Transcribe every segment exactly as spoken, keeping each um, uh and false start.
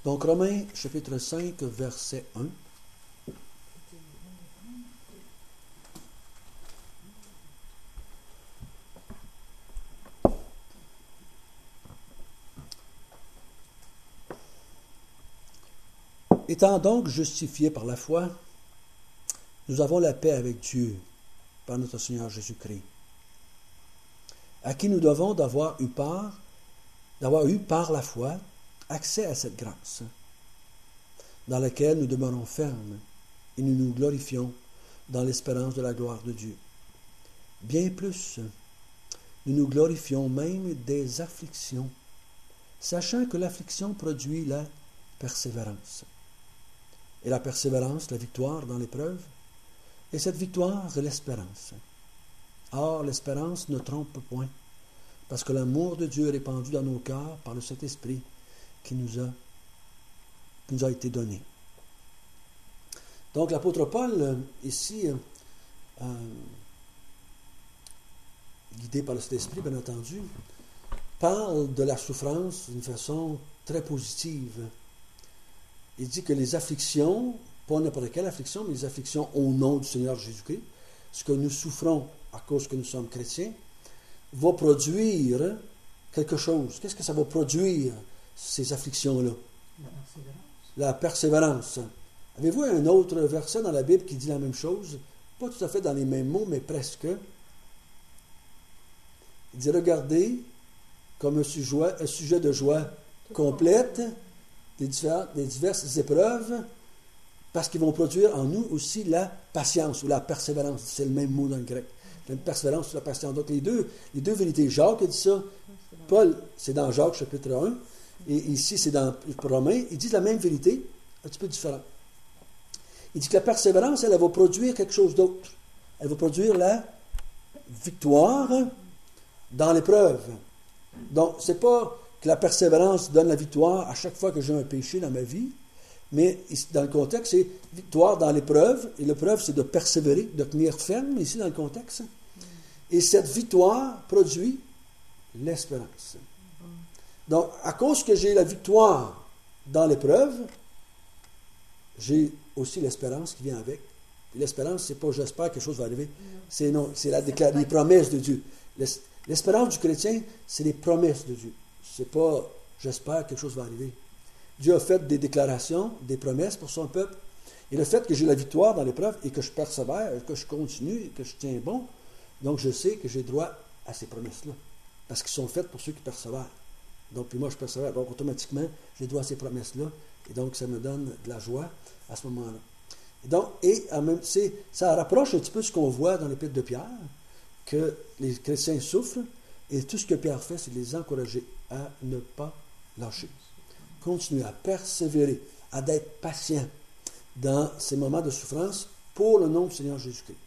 Donc, Romains, chapitre cinq, verset un. Étant donc justifiés par la foi, nous avons la paix avec Dieu par notre Seigneur Jésus-Christ, à qui nous devons d'avoir eu part, d'avoir eu par la foi accès à cette grâce, dans laquelle nous demeurons fermes et nous nous glorifions dans l'espérance de la gloire de Dieu. Bien plus, nous nous glorifions même des afflictions, sachant que l'affliction produit la persévérance. Et la persévérance, la victoire dans l'épreuve, et cette victoire, l'espérance. Or, l'espérance ne trompe point, parce que l'amour de Dieu est répandu dans nos cœurs par le Saint-Esprit qui nous a, qui nous a été donné. Donc, l'apôtre Paul, ici, euh, guidé par le Saint-Esprit, bien entendu, parle de la souffrance d'une façon très positive. Il dit que les afflictions, pas n'importe quelle affliction, mais les afflictions au nom du Seigneur Jésus-Christ, ce que nous souffrons à cause que nous sommes chrétiens, va produire quelque chose. Qu'est-ce que ça va produire, ces afflictions-là? La persévérance. La persévérance. Avez-vous un autre verset dans la Bible qui dit la même chose? Pas tout à fait dans les mêmes mots, mais presque. Il dit, regardez comme un sujet, un sujet de joie complète des, des diverses épreuves, parce qu'ils vont produire en nous aussi la patience ou la persévérance. C'est le même mot dans le grec. La persévérance ou la patience. Donc les deux, les deux vérités. Jacques a dit ça. Paul, c'est dans Jacques chapitre un. Et ici, c'est dans Romains. Il dit la même vérité, un petit peu différent. Il dit que la persévérance, elle, elle va produire quelque chose d'autre. Elle va produire la victoire dans l'épreuve. Donc, c'est pas que la persévérance donne la victoire à chaque fois que j'ai un péché dans ma vie, mais dans le contexte, c'est victoire dans l'épreuve, et l'épreuve, c'est de persévérer, de tenir ferme, ici dans le contexte. Et cette victoire produit l'espérance. Donc, à cause que j'ai la victoire dans l'épreuve, j'ai aussi l'espérance qui vient avec. Et l'espérance, c'est pas j'espère que quelque chose va arriver, c'est non, c'est la décla- les promesses de Dieu. L'espérance du chrétien, c'est les promesses de Dieu. C'est pas j'espère que quelque chose va arriver. Dieu a fait des déclarations, des promesses pour son peuple. Et le fait que j'ai la victoire dans l'épreuve et que je persévère, que je continue et que je tiens bon, donc je sais que j'ai droit à ces promesses-là. Parce qu'elles sont faites pour ceux qui persévèrent. Donc, puis moi, je persévère. Donc, automatiquement, j'ai droit à ces promesses-là. Et donc, ça me donne de la joie à ce moment-là. Et donc, et en même, c'est, ça rapproche un petit peu ce qu'on voit dans l'Épître de Pierre, que les chrétiens souffrent, et tout ce que Pierre fait, c'est de les encourager à ne pas lâcher. Continuer à persévérer, à être patient dans ces moments de souffrance pour le nom du Seigneur Jésus-Christ.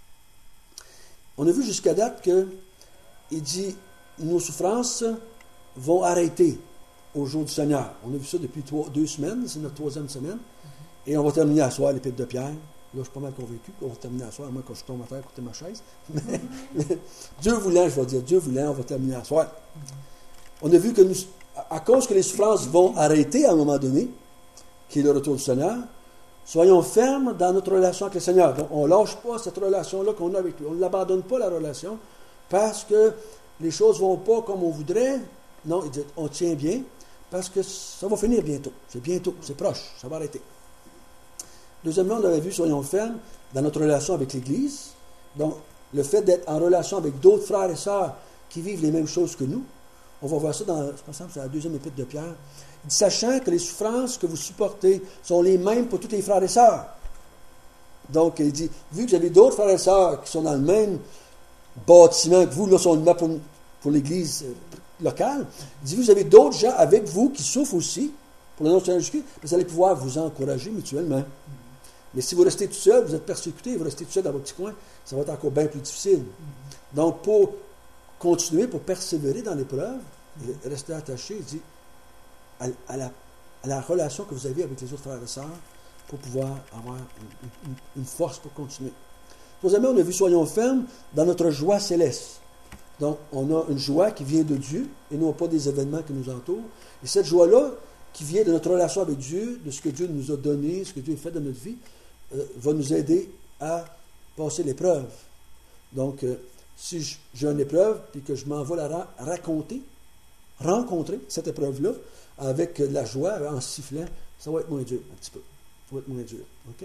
On a vu jusqu'à date qu'il dit nos souffrances vont arrêter au jour du Seigneur. On a vu ça depuis trois, deux semaines, c'est notre troisième semaine, et on va terminer à soir l'Épître de Pierre. Là, je suis pas mal convaincu qu'on va terminer à soir, à moins que je tombe à terre à côté de ma chaise. Mais, mais Dieu voulant, je vais dire, Dieu voulant, on va terminer à soir. On a vu que nous, à cause que les souffrances vont arrêter à un moment donné, qui est le retour du Seigneur, soyons fermes dans notre relation avec le Seigneur. Donc, on ne lâche pas cette relation-là qu'on a avec lui. On ne l'abandonne pas, la relation, parce que les choses ne vont pas comme on voudrait. Non, il dit, on tient bien, parce que ça va finir bientôt. C'est bientôt, c'est proche, ça va arrêter. Deuxièmement, on avait vu, soyons fermes dans notre relation avec l'Église. Donc, le fait d'être en relation avec d'autres frères et sœurs qui vivent les mêmes choses que nous. On va voir ça dans, je pense que c'est la deuxième épître de Pierre. Il dit, sachant que les souffrances que vous supportez sont les mêmes pour tous les frères et sœurs. Donc, il dit, vu que vous avez d'autres frères et sœurs qui sont dans le même bâtiment que vous, là, sont là pour, pour l'Église locale, il dit, vous avez d'autres gens avec vous qui souffrent aussi, pour le nom de Seigneur Jésus-Christ, vous allez pouvoir vous encourager mutuellement. Mais si vous restez tout seul, vous êtes persécuté, vous restez tout seul dans votre petit coin, ça va être encore bien plus difficile. Donc, pour continuer, pour persévérer dans l'épreuve, rester attaché, il dit, à, à, la, à la relation que vous avez avec les autres frères et sœurs, pour pouvoir avoir une, une, une force pour continuer. Troisièmement, on a vu, soyons fermes dans notre joie céleste. Donc, on a une joie qui vient de Dieu, et non pas des événements qui nous entourent. Et cette joie-là, qui vient de notre relation avec Dieu, de ce que Dieu nous a donné, ce que Dieu a fait dans notre vie, euh, va nous aider à passer l'épreuve. Donc, euh, si j'ai une épreuve, puis que je m'en vais la ra- raconter, rencontrer cette épreuve-là, avec de la joie, en sifflant, ça va être moins dur, un petit peu. Ça va être moins dur. OK?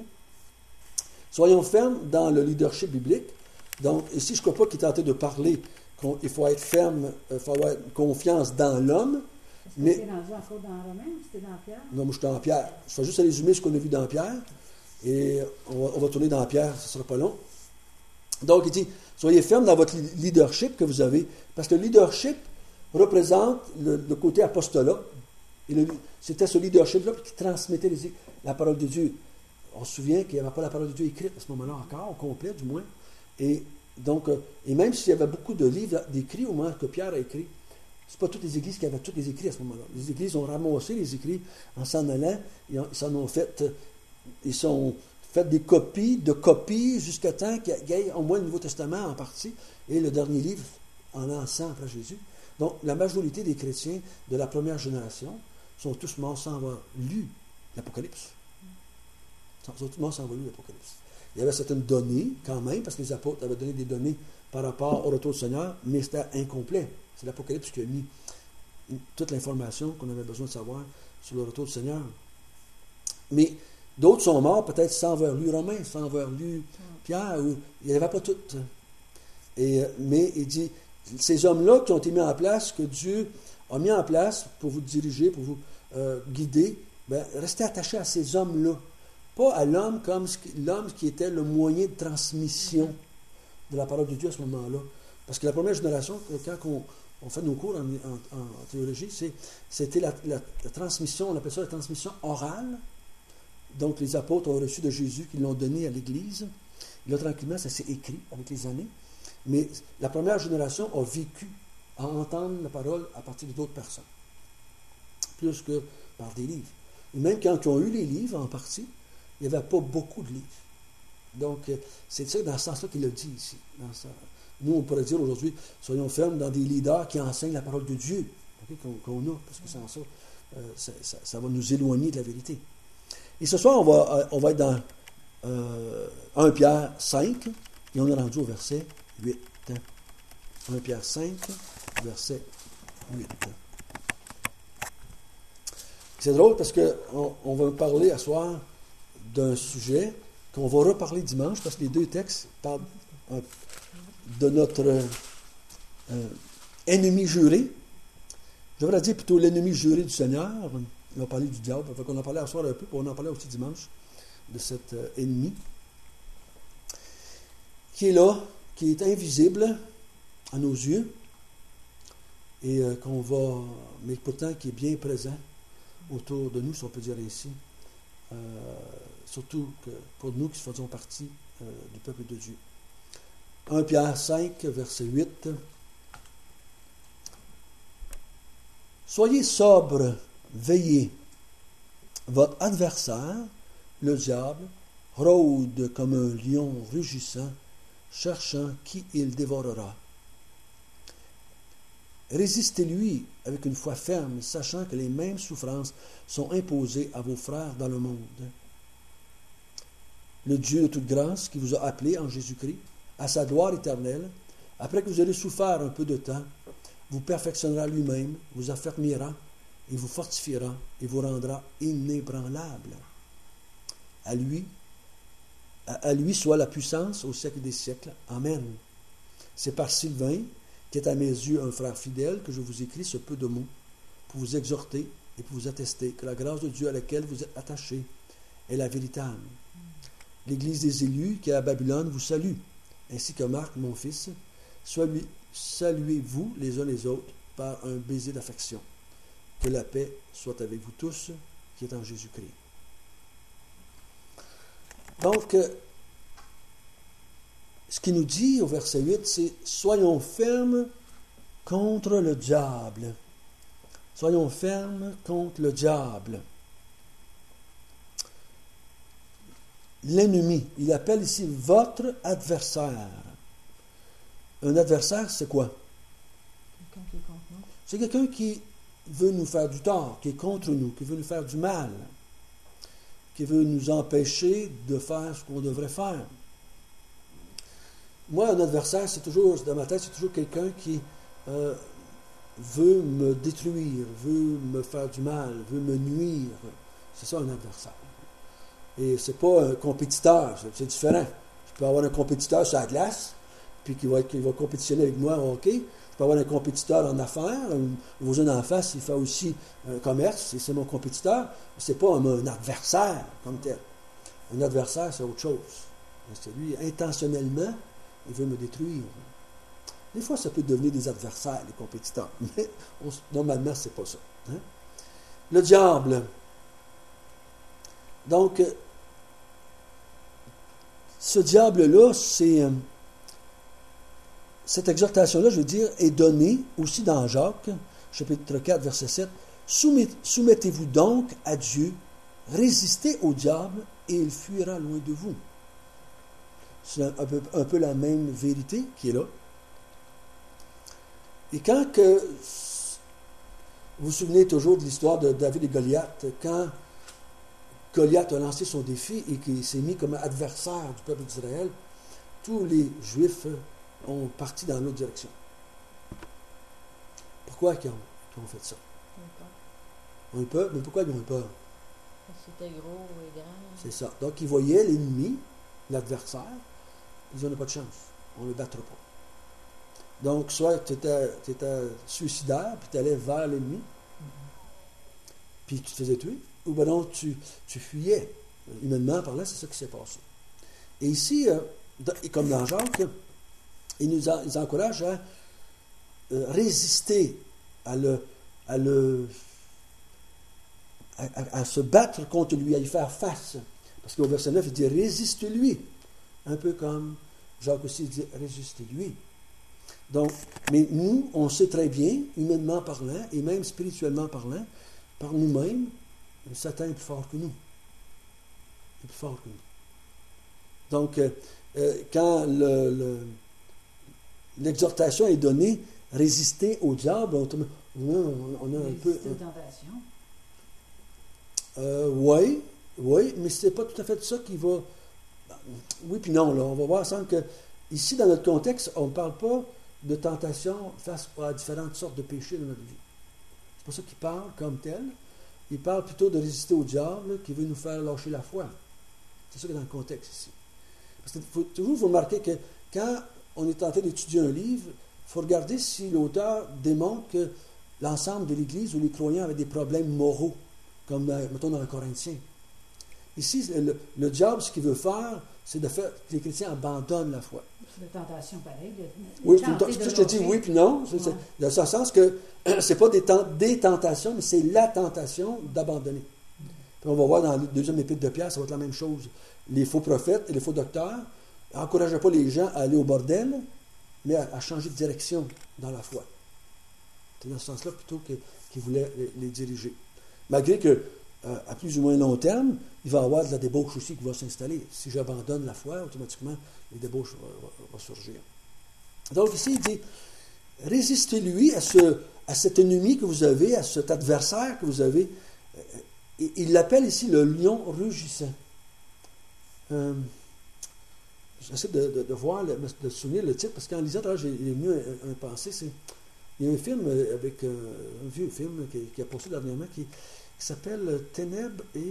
Soyons fermes dans le leadership biblique. Donc, ici, je ne crois pas qu'il est tenté de parler qu'il faut être ferme, il faut avoir confiance dans l'homme. Est-ce que Mais, tu es rendu encore dans Romain ou c'était dans Pierre? non, moi, je suis dans Pierre. Je fais juste résumer ce qu'on a vu dans Pierre. Et on va, on va tourner dans Pierre, ce ne sera pas long. Donc, il dit, soyez fermes dans votre leadership que vous avez. Parce que le leadership représente le, le côté apostolat. Et le, c'était ce leadership-là qui transmettait les, la parole de Dieu. On se souvient qu'il n'y avait pas la parole de Dieu écrite à ce moment-là encore, au complet du moins. Et donc, et même s'il y avait beaucoup de livres d'écrits au moment que Pierre a écrit, c'est pas toutes les églises qui avaient tous les écrits à ce moment-là. Les églises ont ramassé les écrits en s'en allant, ils s'en ont fait, ils sont fait des copies de copies jusqu'à temps qu'il y ait au moins le Nouveau Testament en partie et le dernier livre en l'encens après Jésus. Donc, la majorité des chrétiens de la première génération sont tous morts sans avoir lu l'Apocalypse. Sont tous morts sans avoir lu l'Apocalypse. Il y avait certaines données, quand même, parce que les apôtres avaient donné des données par rapport au retour du Seigneur, mais c'était incomplet. C'est l'Apocalypse qui a mis toute l'information qu'on avait besoin de savoir sur le retour du Seigneur. Mais d'autres sont morts peut-être sans avoir lu Romain, sans avoir lu Pierre, ou il n'y avait pas tout. Et, mais il dit, ces hommes-là qui ont été mis en place, que Dieu a mis en place pour vous diriger, pour vous euh, guider, ben, restez attachés à ces hommes-là. Pas à l'homme comme ce qui, l'homme qui était le moyen de transmission de la parole de Dieu à ce moment-là. Parce que la première génération, quand on, on fait nos cours en, en, en théologie, c'est, c'était la, la, la transmission, on appelle ça la transmission orale. Donc les apôtres ont reçu de Jésus, qui l'ont donné à l'Église. Et là, tranquillement, ça s'est écrit avec les années. Mais la première génération a vécu à entendre la parole à partir d'autres personnes, plus que par des livres. Et même quand ils ont eu les livres, en partie, il n'y avait pas beaucoup de livres. Donc, c'est ça, dans ce sens-là qu'il a dit ici. Dans ça. Nous, on pourrait dire aujourd'hui, soyons fermes dans des leaders qui enseignent la parole de Dieu, okay, qu'on, qu'on a, parce que sans ça, euh, ça, ça, ça va nous éloigner de la vérité. Et ce soir, on va, euh, on va être dans euh, un Pierre cinq, et on est rendu au verset huit. un Pierre cinq, verset huit. C'est drôle parce qu'on on va parler à soir d'un sujet qu'on va reparler dimanche, parce que les deux textes parlent euh, de notre euh, ennemi juré. Je devrais dire plutôt l'ennemi juré du Seigneur. On va parler du diable. On va en parler à soir un peu, puis on en parler aussi dimanche de cet euh, ennemi qui est là, qui est invisible à nos yeux, et euh, qu'on va, mais pourtant qui est bien présent autour de nous, si on peut dire ainsi, euh, surtout que pour nous qui faisons partie euh, du peuple de Dieu. un Pierre cinq, verset huit. Soyez sobres, veillez. Votre adversaire, le diable, rôde comme un lion rugissant, cherchant qui il dévorera. Résistez-lui avec une foi ferme, sachant que les mêmes souffrances sont imposées à vos frères dans le monde. Le Dieu de toute grâce, qui vous a appelé en Jésus-Christ à sa gloire éternelle, après que vous aurez souffert un peu de temps, vous perfectionnera lui-même, vous affermira et vous fortifiera et vous rendra inébranlable. À lui, à, à lui soit la puissance au siècle des siècles. Amen. C'est par Sylvain, qui est à mes yeux un frère fidèle, que je vous écris ce peu de mots, pour vous exhorter et pour vous attester que la grâce de Dieu à laquelle vous êtes attachés est la véritable. L'Église des élus qui est à Babylone vous salue, ainsi que Marc, mon fils. Saluez-vous les uns les autres par un baiser d'affection. Que la paix soit avec vous tous, qui est en Jésus-Christ. Donc, ce qu'il nous dit au verset huit, c'est « Soyons fermes contre le diable. » Soyons fermes contre le diable. L'ennemi, il appelle ici votre adversaire. Un adversaire, c'est quoi? Quelqu'un qui est contre nous. C'est quelqu'un qui veut nous faire du tort, qui est contre nous, qui veut nous faire du mal, qui veut nous empêcher de faire ce qu'on devrait faire. Moi, un adversaire, c'est toujours, dans ma tête, c'est toujours quelqu'un qui euh, veut me détruire, veut me faire du mal, veut me nuire. C'est ça un adversaire. Et c'est pas un compétiteur, c'est, c'est différent. Je peux avoir un compétiteur sur la glace, puis qui va, qui va compétitionner avec moi au hockey. Je peux avoir un compétiteur en affaires, un voisin en face, il fait aussi un commerce, et c'est mon compétiteur. C'est pas un, un adversaire comme tel. Un adversaire, c'est autre chose. C'est lui, intentionnellement, il veut me détruire. Des fois, ça peut devenir des adversaires, les compétiteurs, mais on, normalement, c'est pas ça. Hein? Le diable. Donc, ce diable-là, c'est... Cette exhortation-là, je veux dire, est donnée aussi dans Jacques, chapitre quatre, verset sept. Soumettez-vous donc à Dieu, résistez au diable, et il fuira loin de vous. C'est un peu, un peu la même vérité qui est là. Et quand que, vous vous souvenez toujours de l'histoire de David et Goliath, quand Goliath a lancé son défi et qu'il s'est mis comme adversaire du peuple d'Israël, tous les Juifs ont parti dans l'autre direction. Pourquoi ils ont, ils ont fait ça? Ils ont eu peur. Mais pourquoi ils ont eu peur? C'était gros et grand. C'est ça. Donc, ils voyaient l'ennemi, l'adversaire, ils disaient, on n'a pas de chance, on ne le battra pas. Donc, soit tu étais, tu étais suicidaire, puis tu allais vers l'ennemi, puis tu te faisais tuer, ou bien non, tu, tu fuyais. Humainement parlant, c'est ça qui s'est passé. Et ici, euh, et comme dans Jacques, il nous en, il encourage à euh, résister, à le, à le à, à, à se battre contre lui, à y faire face. Parce qu'au verset neuf, il dit « Résiste-lui ». Un peu comme Jacques aussi dit « Résistez-lui ». Donc, mais nous, on sait très bien, humainement parlant, et même spirituellement parlant, par nous-mêmes, Satan est plus fort que nous. Il est plus fort que nous. Donc, euh, euh, quand le, le, l'exhortation est donnée, résister au diable, on, on, on a un peu... Résister aux tentations. Euh, oui, oui, mais c'est pas tout à fait ça qui va... Oui puis non, là, on va voir ensemble que, ici, dans notre contexte, on ne parle pas de tentation face à différentes sortes de péchés de notre vie. C'est pas ça qu'il parle comme tel. Il parle plutôt de résister au diable qui veut nous faire lâcher la foi. C'est ça qui est dans le contexte ici. Parce que faut, toujours, il faut remarquer que quand on est en train d'étudier un livre, il faut regarder si l'auteur démontre que l'ensemble de l'Église ou les croyants avaient des problèmes moraux, comme, mettons, dans le Corinthiens. Ici, le, le diable, ce qu'il veut faire, c'est de faire que les chrétiens abandonnent la foi. C'est une tentation pareille. De, de oui, tout, je te dis oui puis non. C'est, c'est, dans ce sens que ce n'est pas des, tent, des tentations, mais c'est la tentation d'abandonner. Puis on va voir dans le deuxième épître de Pierre, ça va être la même chose. Les faux prophètes et les faux docteurs n'encourageaient pas les gens à aller au bordel, mais à, à changer de direction dans la foi. C'est dans ce sens-là plutôt que, qu'ils voulaient les, les diriger. Malgré que, euh, à plus ou moins long terme, il va y avoir de la débauche aussi qui va s'installer. Si j'abandonne la foi, automatiquement, les débauches vont, vont surgir. Donc ici, il dit, résistez-lui à, ce, à cet ennemi que vous avez, à cet adversaire que vous avez. Et il l'appelle ici le lion rugissant. Euh, j'essaie de, de, de voir, de, de souvenir le titre, parce qu'en lisant, là, j'ai venu un, un pensée, c'est, il y a un film avec un, un vieux film qui, qui a passé dernièrement qui, qui s'appelle Ténèbres et...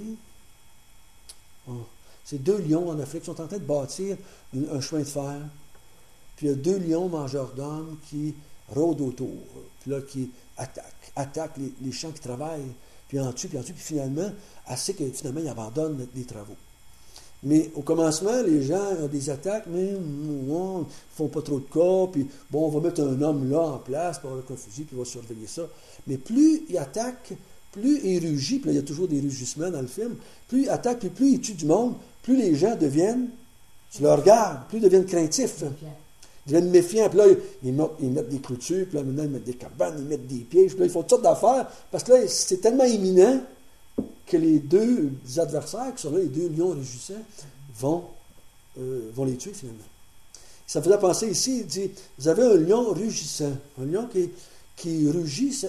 Oh, c'est deux lions en Afrique qui sont en train de bâtir une, un chemin de fer. Puis il y a deux lions mangeurs d'hommes qui rôdent autour, puis là, qui attaquent, attaquent les, les champs qui travaillent, puis en tuent, puis en tuent, puis finalement, assez que finalement, ils abandonnent les travaux. Mais au commencement, les gens ont des attaques, mais non, ils ne font pas trop de cas, puis bon, on va mettre un homme là en place, pour avoir un fusil, puis il va surveiller ça. Mais plus ils attaquent, plus il rugit, puis là, il y a toujours des rugissements dans le film, plus il attaque, puis plus il tue du monde, plus les gens deviennent, tu le regardes, plus ils deviennent craintifs. Ils deviennent méfiants, puis là, ils mettent, ils mettent des clôtures, puis là, maintenant, ils mettent des cabanes, ils mettent des pièges, puis là, ils font toutes sortes d'affaires, parce que là, c'est tellement imminent que les deux adversaires, qui sont là, les deux lions rugissants, vont, euh, vont les tuer, finalement. Ça me faisait penser ici, il dit, vous avez un lion rugissant, un lion qui, qui rugit,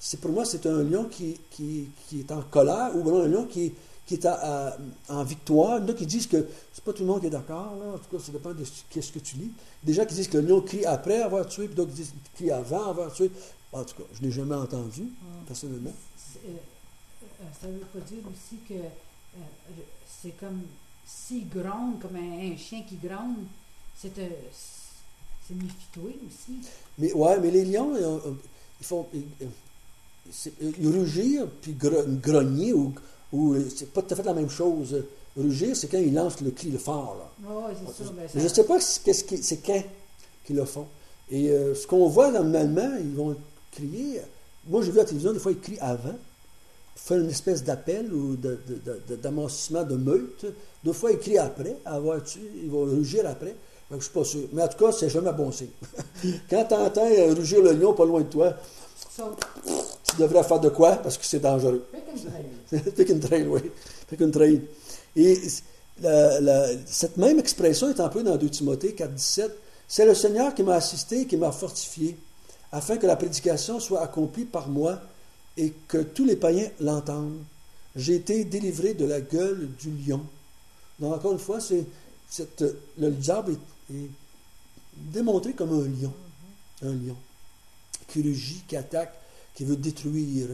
c'est, pour moi, c'est un lion qui, qui, qui est en colère, ou bien un lion qui, qui est à, à, en victoire. Il y en a qui disent que c'est pas tout le monde qui est d'accord, là. En tout cas, ça dépend de ce, ce que tu lis. Des gens qui disent que le lion crie après avoir tué, puis d'autres qui disent qu'il crie avant avoir tué. En tout cas, je ne l'ai jamais entendu, Mm. personnellement. C'est, euh, euh, ça ne veut pas dire aussi que euh, c'est comme s'il gronde, comme un, un chien qui gronde, c'est, euh, c'est méfie-toi aussi. Mais ouais, mais les lions, ils, ils font. Ils, c'est- ils rugir, puis gro- grogner, ou, ou c'est pas tout à fait la même chose. Rugir, c'est quand ils lancent le cri le fort, là. Oui, c'est ça. Ben, Mais ça je ne sais pas ce- qu'est-ce qui- c'est quand qu'ils le font. Et euh, ce qu'on voit normalement, ils vont crier. Moi, j'ai vu à la télévision, des fois, ils crient avant, pour faire une espèce d'appel ou de, de, de, de- d'amancement de meute. Deux fois, ils crient après, avoir tué, ils vont rugir après. Donc, je ne suis pas sûr. Mais en tout cas, c'est jamais bon signe. Quand tu entends rugir le lion pas loin de toi, saute. tu devrais faire de quoi? Parce que c'est dangereux. Fais comme ça. Pick and trail, oui. Pick and trail. Et la- la- cette même expression est employée dans deux Timothée quatre, dix-sept. C'est le Seigneur qui m'a assisté et qui m'a fortifié, afin que la prédication soit accomplie par moi et que tous les païens l'entendent. J'ai été délivré de la gueule du lion. Donc, encore une fois, c'est, cette- le diable est, est démontré comme un lion. Un lion. Qui rugit, qui attaque, qui veut détruire.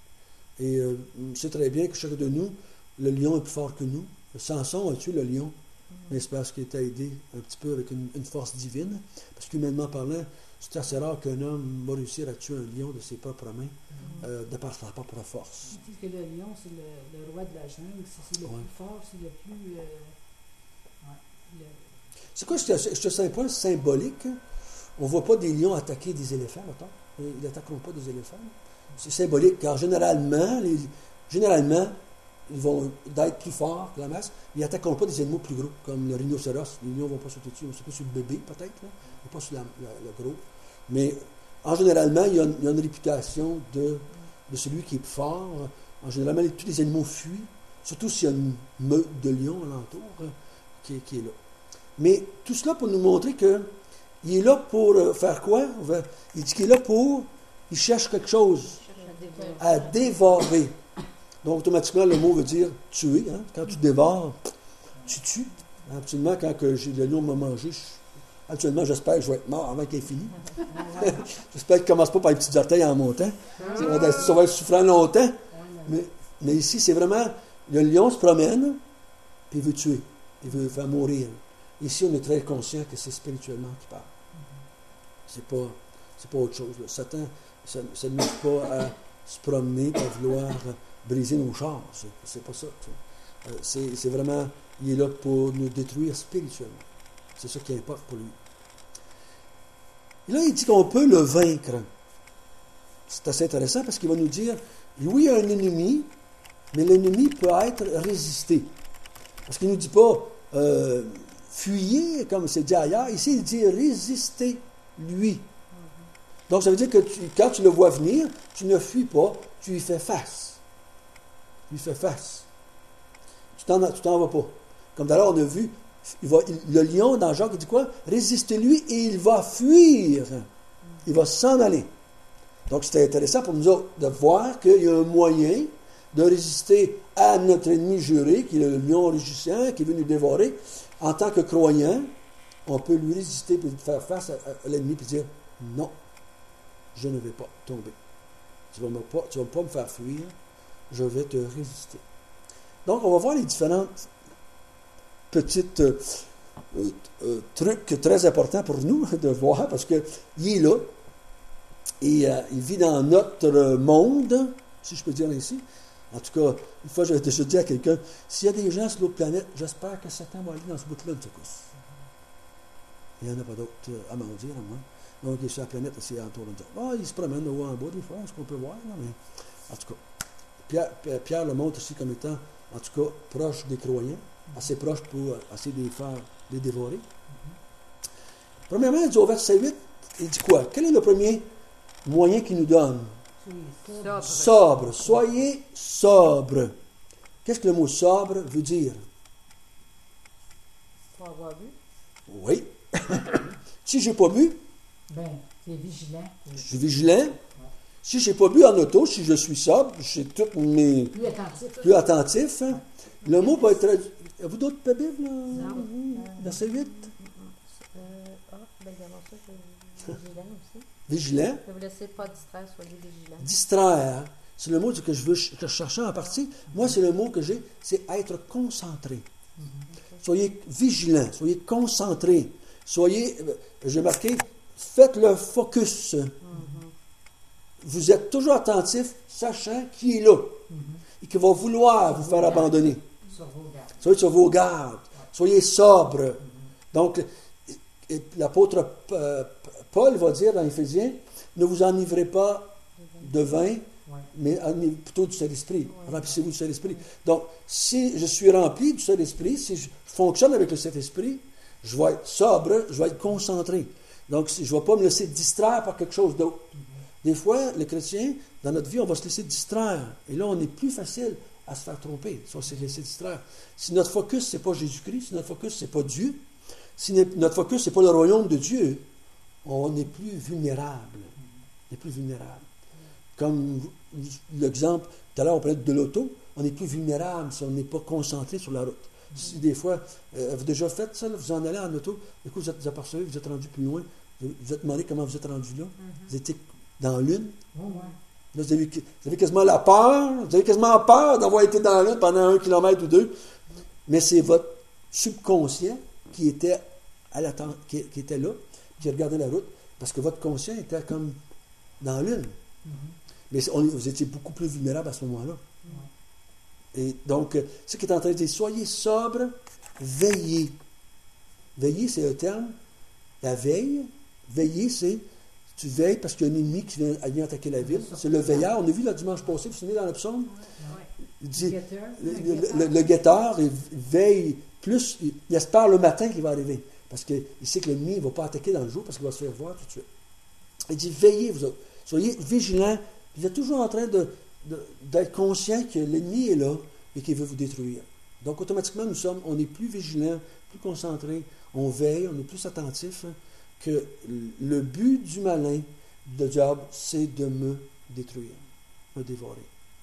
Et euh, on sait très bien que chacun de nous, le lion est plus fort que nous. Samson a tué le lion, mais c'est parce qu'il était aidé un petit peu avec une, une force divine. Parce qu'humainement parlant, c'est assez rare qu'un homme va réussir à tuer un lion de ses propres mains, euh, de par sa propre force. Ils disent que le lion, c'est le, le roi de la jungle, c'est, c'est le Ouais. plus fort, c'est le plus. Euh, ouais, le- C'est quoi ce, ce, ce point symbolique? On ne voit pas des lions attaquer des éléphants, mettons. Ils n'attaqueront pas des éléphants. C'est symbolique, car généralement, les, généralement, ils vont être plus forts que la masse. Ils n'attaqueront pas des animaux plus gros, comme le rhinocéros. Les lions ne vont pas sauter dessus. Ils vont sauter sur le bébé, peut-être, là, mais pas sur la- la- le gros. Mais en généralement, il y a une, il y a une réputation de, de celui qui est plus fort. En général, tous les animaux fuient, surtout s'il y a une meute de lions alentour euh, qui, est- qui est là. Mais tout cela pour nous montrer que il est là pour euh, faire quoi? On va- Il dit qu'il est là pour, il cherche quelque chose à dévorer. Donc, automatiquement, le mot veut dire tuer. Hein? Quand tu dévores, tu tues. Absolument, quand que j'ai, le lion m'a mangé, je, actuellement, j'espère que je vais être mort avant qu'il ait fini. J'espère qu'il ne commence pas par les petits orteils en montant. Ça va être, ça va être souffrant longtemps. Mais, mais ici, c'est vraiment, le lion se promène, puis il veut tuer. Il veut faire mourir. Ici, on est très conscient que c'est spirituellement qu'il parle. C'est pas, c'est pas autre chose. Là. Satan, ça ne nous pas à se promener, à vouloir briser nos chars. C'est, c'est pas ça. Euh, c'est, c'est vraiment, il est là pour nous détruire spirituellement. C'est ça qui importe pour lui. Et là, il dit qu'on peut le vaincre. C'est assez intéressant parce qu'il va nous dire, oui, il y a un ennemi, mais l'ennemi peut être résisté. Parce qu'il ne nous dit pas, euh, fuyez, comme c'est dit ailleurs. Ici, il dit, résistez lui. Donc, ça veut dire que tu, quand tu le vois venir, tu ne fuis pas, tu y fais face. Tu y fais face. Tu t'en, tu t'en vas pas. Comme d'ailleurs, on a vu, il va, il, le lion dans Jacques, il dit quoi? Résistez-lui et il va fuir. Il va s'en aller. Donc, c'était intéressant pour nous autres de voir qu'il y a un moyen de résister à notre ennemi juré, qui est le lion rugissant, qui veut nous dévorer. En tant que croyant, on peut lui résister et faire face à, à l'ennemi et dire non, je ne vais pas tomber. Tu ne vas, pas, tu vas pas me faire fuir, je vais te résister. Donc, on va voir les différentes petites euh, euh, trucs très importants pour nous de voir parce qu'il est là et euh, il vit dans notre monde, si je peux dire ainsi. En tout cas, une fois, j'avais déjà dit à quelqu'un, s'il y a des gens sur l'autre planète, j'espère que Satan va aller dans ce bout-là de secousse. Il n'y en a pas d'autres à m'en dire, à moi. Donc, il est sur la planète, c'est autour de nous. Ah, il se promène au haut en bas, des fois, ce qu'on peut voir. Là, mais, en tout cas, Pierre, Pierre le montre aussi comme étant, en tout cas, proche des croyants, assez proche pour essayer de les faire, les dévorer. Mm-hmm. Premièrement, il dit au verset huit, il dit quoi? Quel est le premier moyen qu'il nous donne? Sobre. Sobre. Soyez sobre. Qu'est-ce que le mot sobre veut dire? Faut avoir bu. Oui. Si je n'ai pas bu, Ben, c'est vigilant. je suis vigilant. Si je n'ai pas bu en auto, si je suis sobre, je suis tout mes... Plus attentif. plus attentif. Hein. Le mot peut être traduit. Avez-vous d'autres Bibles? Non. Verset huit. Euh, ah, ben, avant ça, je suis vigilant aussi. Vigilant. Ne vous laissez pas distraire, soyez vigilants. Distraire. C'est le mot que je veux que je cherchais en partie. Moi, c'est le mot que j'ai, c'est être concentré. Soyez vigilants, soyez concentrés. Soyez, j'ai marqué, faites le focus. Vous êtes toujours attentif, sachant qui est là et qui va vouloir vous faire abandonner. Sur vos gardes. Soyez sur vos gardes. Soyez sobre. Donc, l'apôtre Paul va dire dans Éphésiens, ne vous enivrez pas de vin, mais plutôt du Saint-Esprit. Remplissez-vous du Saint-Esprit. Donc, si je suis rempli du Saint-Esprit, si je fonctionne avec le Saint-Esprit, je vais être sobre, je vais être concentré. Donc, je ne vais pas me laisser distraire par quelque chose d'autre. Des fois, les chrétiens, dans notre vie, on va se laisser distraire. Et là, on est plus facile à se faire tromper si on se laisse distraire. Si notre focus, ce n'est pas Jésus-Christ, si notre focus, ce n'est pas Dieu, si notre focus, ce n'est pas le royaume de Dieu, on est plus vulnérable. On est plus vulnérable. Comme l'exemple, tout à l'heure, on parlait de l'auto, on est plus vulnérable si on n'est pas concentré sur la route. Si des fois, euh, avez-vous déjà fait ça, là, vous en allez en auto, du coup, vous êtes apercevu, vous êtes rendu plus loin, vous vous êtes demandé comment vous êtes rendu là, mm-hmm. Vous étiez dans l'une. Oh, ouais. Là, vous avez, vous avez quasiment la peur, vous avez quasiment peur d'avoir été dans l'une pendant un kilomètre ou deux, mais c'est votre subconscient qui était, à la, qui, qui était là, qui regardait la route, parce que votre conscient était comme dans l'une. Mm-hmm. Mais on, vous étiez beaucoup plus vulnérable à ce moment-là. Mm-hmm. Et donc, ce qu'il est en train de dire, soyez sobre, veillez. Veillez, c'est un terme. La veille, veiller, c'est tu veilles parce qu'il y a un ennemi qui vient, vient attaquer la ville. C'est le veilleur. On a vu le dimanche passé, vous vous souvenez dans le psaume? Il dit, le, le, le, le guetteur, il veille plus, il, il espère le matin qu'il va arriver. Parce qu'il sait que l'ennemi ne va pas attaquer dans le jour parce qu'il va se faire voir tout de suite. Il dit, veillez vous autres. Soyez vigilants. Vous êtes toujours en train de, de, d'être conscient que l'ennemi est là et qu'il veut vous détruire. Donc, automatiquement, nous sommes, on est plus vigilants, plus concentrés, on veille, on est plus attentifs, hein, que le but du malin, de diable, c'est de me détruire, me dévorer.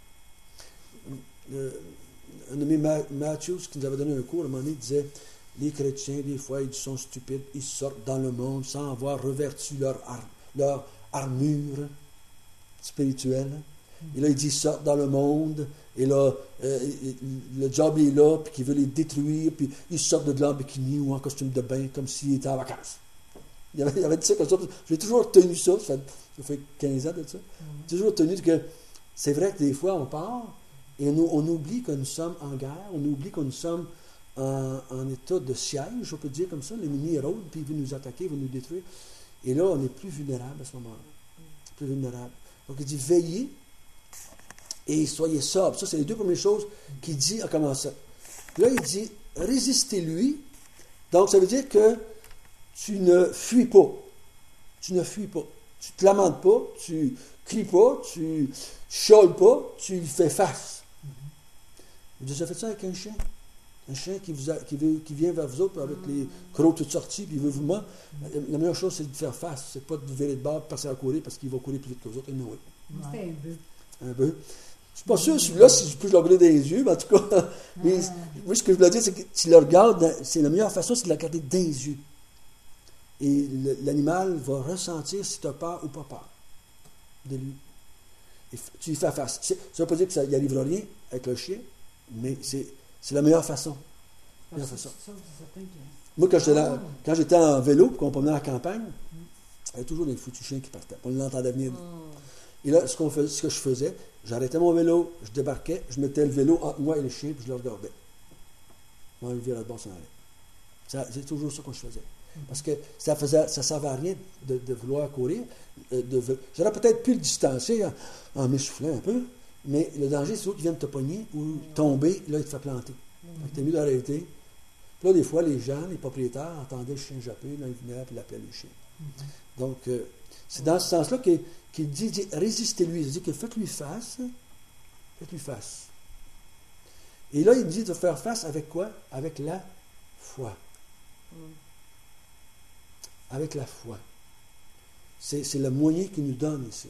Euh, un ami Matthews, qui nous avait donné un cours, à un moment donné, disait, les chrétiens, des fois, ils sont stupides, ils sortent dans le monde sans avoir revêtu leur, ar- leur armure spirituelle. Et là, il dit, ils sortent dans le monde, et là, euh, le diable est là, puis qu'il veut les détruire, puis ils sortent de là en bikini ou en costume de bain, comme s'ils étaient en vacances. Il avait, il avait dit ça comme ça. J'ai toujours retenu ça, ça fait, ça fait quinze ans de ça. Mm-hmm. J'ai toujours retenu que c'est vrai que des fois, on part, et on, on oublie que nous sommes en guerre, on oublie que nous sommes en, en état de siège, on peut dire comme ça. L'ennemi rôde, puis il veut nous attaquer, il veut nous détruire. Et là, on est plus vulnérable à ce moment-là. Plus vulnérable. Donc, il dit, veillez et soyez sobres. Ça, c'est les deux premières choses qu'il dit en commençant. Là, il dit, résistez-lui. Donc, ça veut dire que tu ne fuis pas. Tu ne fuis pas. Tu ne te lamentes pas, tu ne cries pas, tu ne chiales pas, tu lui fais face. Vous avez déjà fait ça avec un chien? Un chien qui, vous a, qui, veut, qui vient vers vous autres avec les crocs toutes sortis, puis il veut vous mordre. La meilleure chose, c'est de faire face. C'est pas de vous virer de bord, de passer à courir, parce qu'il va courir plus vite que vous autres. Anyway. C'était un bœuf. Un bœuf. Je ne suis pas sûr, celui-là, si je peux le regarder dans les yeux, mais en tout cas, mais, ah. Moi, ce que je voulais dire, c'est que tu le regardes, c'est la meilleure façon, c'est de le regarder dans les yeux. Et le, l'animal va ressentir si tu as peur ou pas peur de lui. Et tu lui fais face. Ça ne veut pas dire qu'il n'y arrivera rien avec le chien, mais c'est, c'est la meilleure façon. La meilleure façon. Moi, quand j'étais, là, quand j'étais en vélo, puis qu'on promenait à la campagne, il y avait toujours des foutus chiens qui partaient. On l'entendait venir. Et là, ce, qu'on faisait, ce que je faisais, j'arrêtais mon vélo, je débarquais, je mettais le vélo entre moi et le chien, puis je le regardais. Moi, il virait de bord, s'en allait. Ça, c'est toujours ça que je faisais. Parce que ça ne ça servait à rien de, de vouloir courir. De, j'aurais peut-être pu le distancer en, en m'essoufflant un peu, mais le danger, c'est l'autre qui vient de te pogner ou tomber, là, il te fait planter. Mm-hmm. Fait que t'es mieux d'arrêter. Puis là, des fois, les gens, les propriétaires, entendaient le chien japper, là, ils venaient, puis ils l'appelaient le chien. Mm-hmm. Donc, euh, c'est dans ce sens-là qu'il, qu'il dit, dit résistez-lui. Il dit que faites-lui face. Faites-lui face. Et là, il dit de faire face avec quoi? Avec la foi. Mm. Avec la foi. C'est, c'est le moyen qu'il nous donne ici.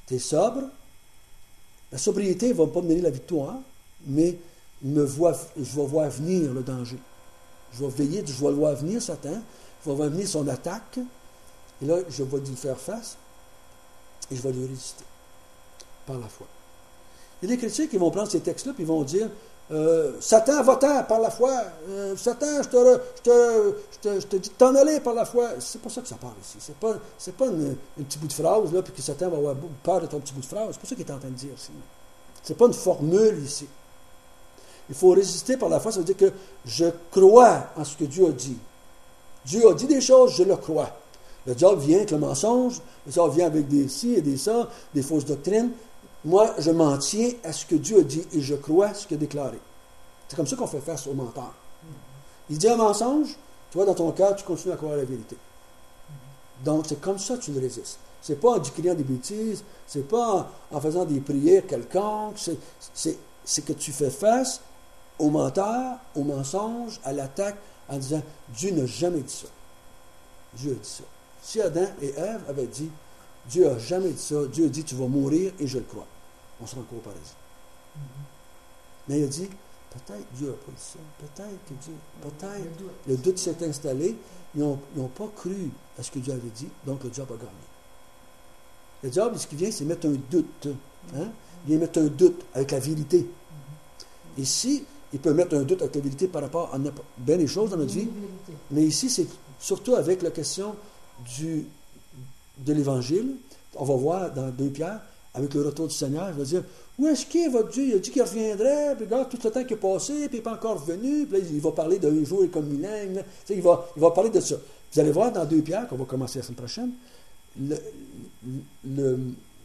tu es sobre. La sobriété ne va pas me donner la victoire, mais me voit, je vais voir venir le danger. Je vais veiller, je vais le voir venir, Satan, je vais voir venir son attaque, et là, je vais lui faire face, et je vais lui résister, par la foi. Il y a des chrétiens qui vont prendre ces textes-là, puis ils vont dire, euh, Satan, va-t'en par la foi, euh, Satan, je te, je, te, je, te, je te dis de t'en aller par la foi. C'est pas ça que ça parle ici. C'est pas, c'est pas une, un petit bout de phrase, là, puis que Satan va avoir peur de ton petit bout de phrase. C'est pas ça qu'il est en train de dire ici. C'est pas une formule ici. Il faut résister par la foi, ça veut dire que je crois en ce que Dieu a dit. Dieu a dit des choses, je le crois. Le diable vient avec le mensonge, le diable vient avec des ci et des ça, des fausses doctrines. Moi, je m'en tiens à ce que Dieu a dit et je crois ce qu'il a déclaré. C'est comme ça qu'on fait face au menteur. Il dit un mensonge, toi, dans ton cœur, tu continues à croire la vérité. Donc, c'est comme ça que tu le résistes. C'est pas en décriant des bêtises, c'est pas en, en faisant des prières quelconques, c'est, c'est, c'est que tu fais face au menteur, au mensonge, à l'attaque, en disant, Dieu n'a jamais dit ça. Dieu a dit ça. Si Adam et Ève avaient dit, Dieu n'a jamais dit ça, Dieu a dit, tu vas mourir et je le crois. On sera encore au paradis. Mm-hmm. Mais il a dit, peut-être Dieu n'a pas dit ça, peut-être que Dieu, peut-être, le doute, le doute s'est installé, ils n'ont pas cru à ce que Dieu avait dit, donc le diable a gagné. Le diable, ce qui vient, c'est mettre un doute. Hein? Il vient mettre un doute avec la vérité. Mm-hmm. Ici, il peut mettre un doute avec la vérité par rapport à bien des choses dans notre vie, mais ici, c'est surtout avec la question du, de l'Évangile. On va voir dans deux Pierre, avec le retour du Seigneur, il va dire, où est-ce qu'il est votre Dieu? Il a dit qu'il reviendrait, puis regarde tout le temps qui est passé, puis il n'est pas encore venu, puis là, il va parler d'un jour et comme mille ans, il va, il va parler de ça. Vous allez voir dans deux Pierre, qu'on va commencer la semaine prochaine, le, le,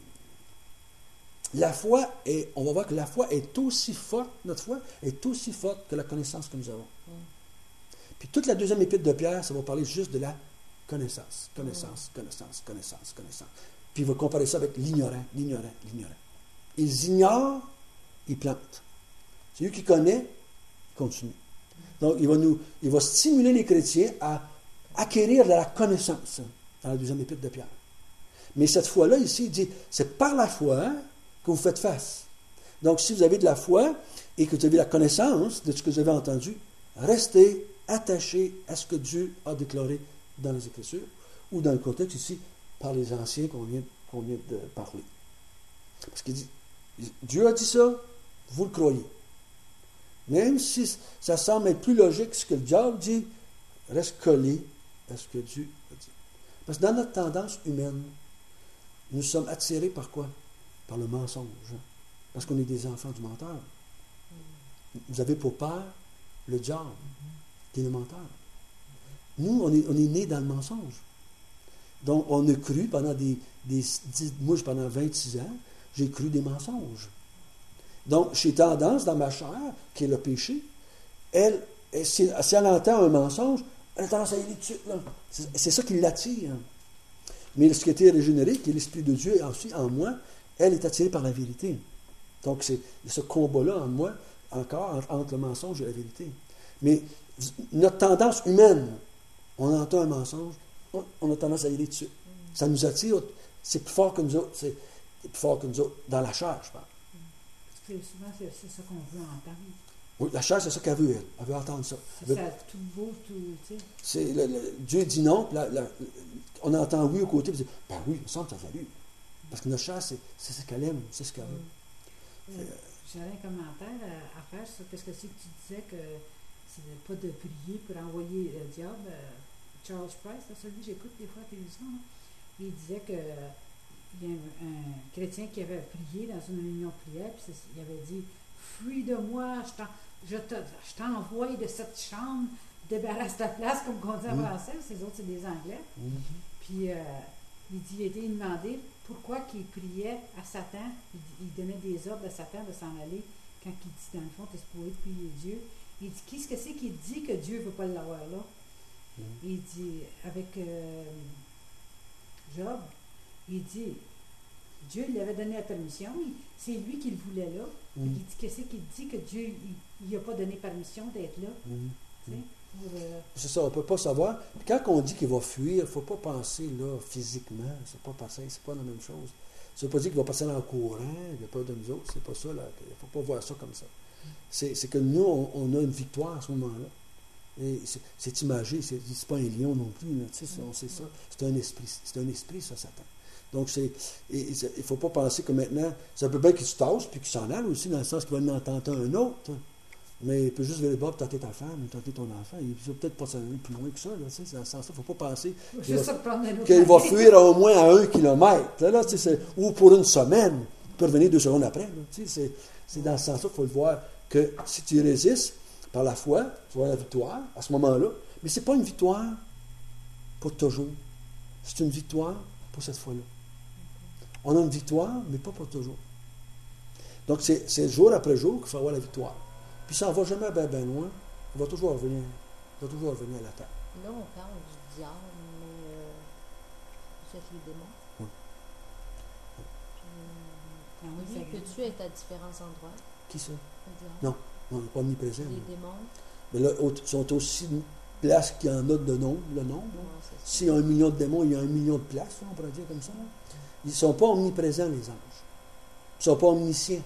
la foi est, on va voir que la foi est aussi forte, notre foi est aussi forte que la connaissance que nous avons. Mm. Puis toute la deuxième épître de Pierre, ça va parler juste de la connaissance, connaissance, mm. connaissance, connaissance, connaissance. Puis il va comparer ça avec l'ignorant, l'ignorant, l'ignorant. Ils ignorent, ils plantent. C'est lui qui connaît, il continue. Donc il va, nous, il va stimuler les chrétiens à acquérir de la connaissance dans la deuxième épître de Pierre. Mais cette foi-là, ici, il dit, c'est par la foi que vous faites face. Donc, si vous avez de la foi et que vous avez la connaissance de ce que vous avez entendu, restez attachés à ce que Dieu a déclaré dans les Écritures, ou dans le contexte ici, par les anciens qu'on vient, qu'on vient de parler. Parce qu'il dit, Dieu a dit ça, vous le croyez. Même si ça semble être plus logique que ce que le diable dit, reste collé à ce que Dieu a dit. Parce que dans notre tendance humaine, nous sommes attirés par quoi? Par le mensonge. Parce qu'on est des enfants du menteur. Vous avez pour père le diable, qui est le menteur. Nous, on est, on est nés dans le mensonge. Donc, on a cru pendant des... des moi, pendant vingt-six ans, j'ai cru des mensonges. Donc, chez tendance, dans ma chair, qui est le péché, elle, elle si, si elle entend un mensonge, elle a tendance à y aller tout de suite. Là. C'est, c'est ça qui l'attire. Mais ce qui a été régénéré, qui est l'Esprit de Dieu aussi en moi, elle est attirée par la vérité. Donc, c'est ce combat-là en moi, encore, entre le mensonge et la vérité. Mais notre tendance humaine, on entend un mensonge, on, on a tendance à y aller dessus. Ça nous attire, c'est plus fort que nous autres, c'est plus fort que nous autres, dans la chair, je parle. Parce que souvent, c'est, c'est ça qu'on veut entendre. Oui, la chair, c'est ça qu'elle veut, elle. Elle veut entendre ça. C'est veut... ça, tout beau, tout, tu sais. C'est le, le, Dieu dit non, puis la, la, on entend oui au côté, puis on dit, ben oui, il me semble que ça valut. Parce que notre chair, c'est, c'est ce qu'elle aime, c'est ce qu'elle veut. Euh, J'aurais un commentaire à, à faire sur parce que si tu disais que c'est pas de prier pour envoyer le diable, euh, Charles Price, là, celui que j'écoute des fois à la télévision, là, il disait que il y a un, un chrétien qui avait prié dans une réunion de prière, puis il avait dit fuis de moi, je, t'en, je, te, je t'envoie de cette chambre, débarrasse ta place, comme on dit en mmh. français, ces autres c'est des Anglais. Mmh. Puis euh, il dit il a été demandé pourquoi qu'il priait à Satan, il, il donnait des ordres à Satan de s'en aller quand il dit dans le fond, tu es supposé prier Dieu. Il dit qu'est-ce que c'est qu'il dit que Dieu ne veut pas l'avoir là? Mmh. Il dit avec euh, Job, il dit Dieu lui avait donné la permission, il, c'est lui qui le voulait là. Mm. Il dit qu'est-ce qu'il dit que Dieu il n'a pas donné permission d'être là. Mm. Tu sais, pour, euh... C'est ça, on ne peut pas savoir. Puis quand on dit qu'il va fuir, il ne faut pas penser là physiquement, c'est pas pareil, c'est pas la même chose. Ça ne veut pas dire qu'il va passer en courant, il a peur de nous autres, c'est pas ça, là. Il ne faut pas voir ça comme ça. C'est, c'est que nous, on, on a une victoire à ce moment-là. Et c'est, c'est imagé, c'est, c'est pas un lion non plus, là, tu sais, on sait ça. C'est un esprit, c'est un esprit, ça, Satan. Donc, c'est, et, et il ne faut pas penser que maintenant, ça peut bien qu'il se tasse, puis qu'il s'en aille aussi, dans le sens qu'il va en tenter un autre. Mais il peut juste virer le bas pour tenter ta femme, ou tenter ton enfant. Il ne va peut-être pas s'en aller plus loin que ça, là, tu sais, c'est dans ce sens-là. Il ne faut pas penser qu'il va, qu'il va fuir à au moins à un kilomètre, là, là, tu sais, c'est, ou pour une semaine. Il peut revenir deux secondes après. Là, tu sais, c'est, c'est dans ce sens-là qu'il faut le voir, que si tu résistes par la foi, tu vas avoir la victoire à ce moment-là. Mais ce n'est pas une victoire pour toujours. C'est une victoire pour cette fois-là. On a une victoire, mais pas pour toujours. Donc, c'est, c'est jour après jour qu'il faut avoir la victoire. Puis ça ne va jamais bien ben loin. Il va toujours revenir. Il va toujours revenir à la terre. Là, on parle du diable, mais euh, c'est les démons. Oui. Puis, euh, lui, peux-tu être à différents endroits? Qui ça? Le diable. Non, non, il n'est pas omniprésent. Les là. démons. Mais là, ils sont aussi places qu'il y en a de nombre, le nombre. Ouais, c'est ça. S'il y a un million de démons, il y a un million de places, on pourrait dire comme ça. Ils ne sont pas omniprésents, les anges. Ils ne sont pas omniscients.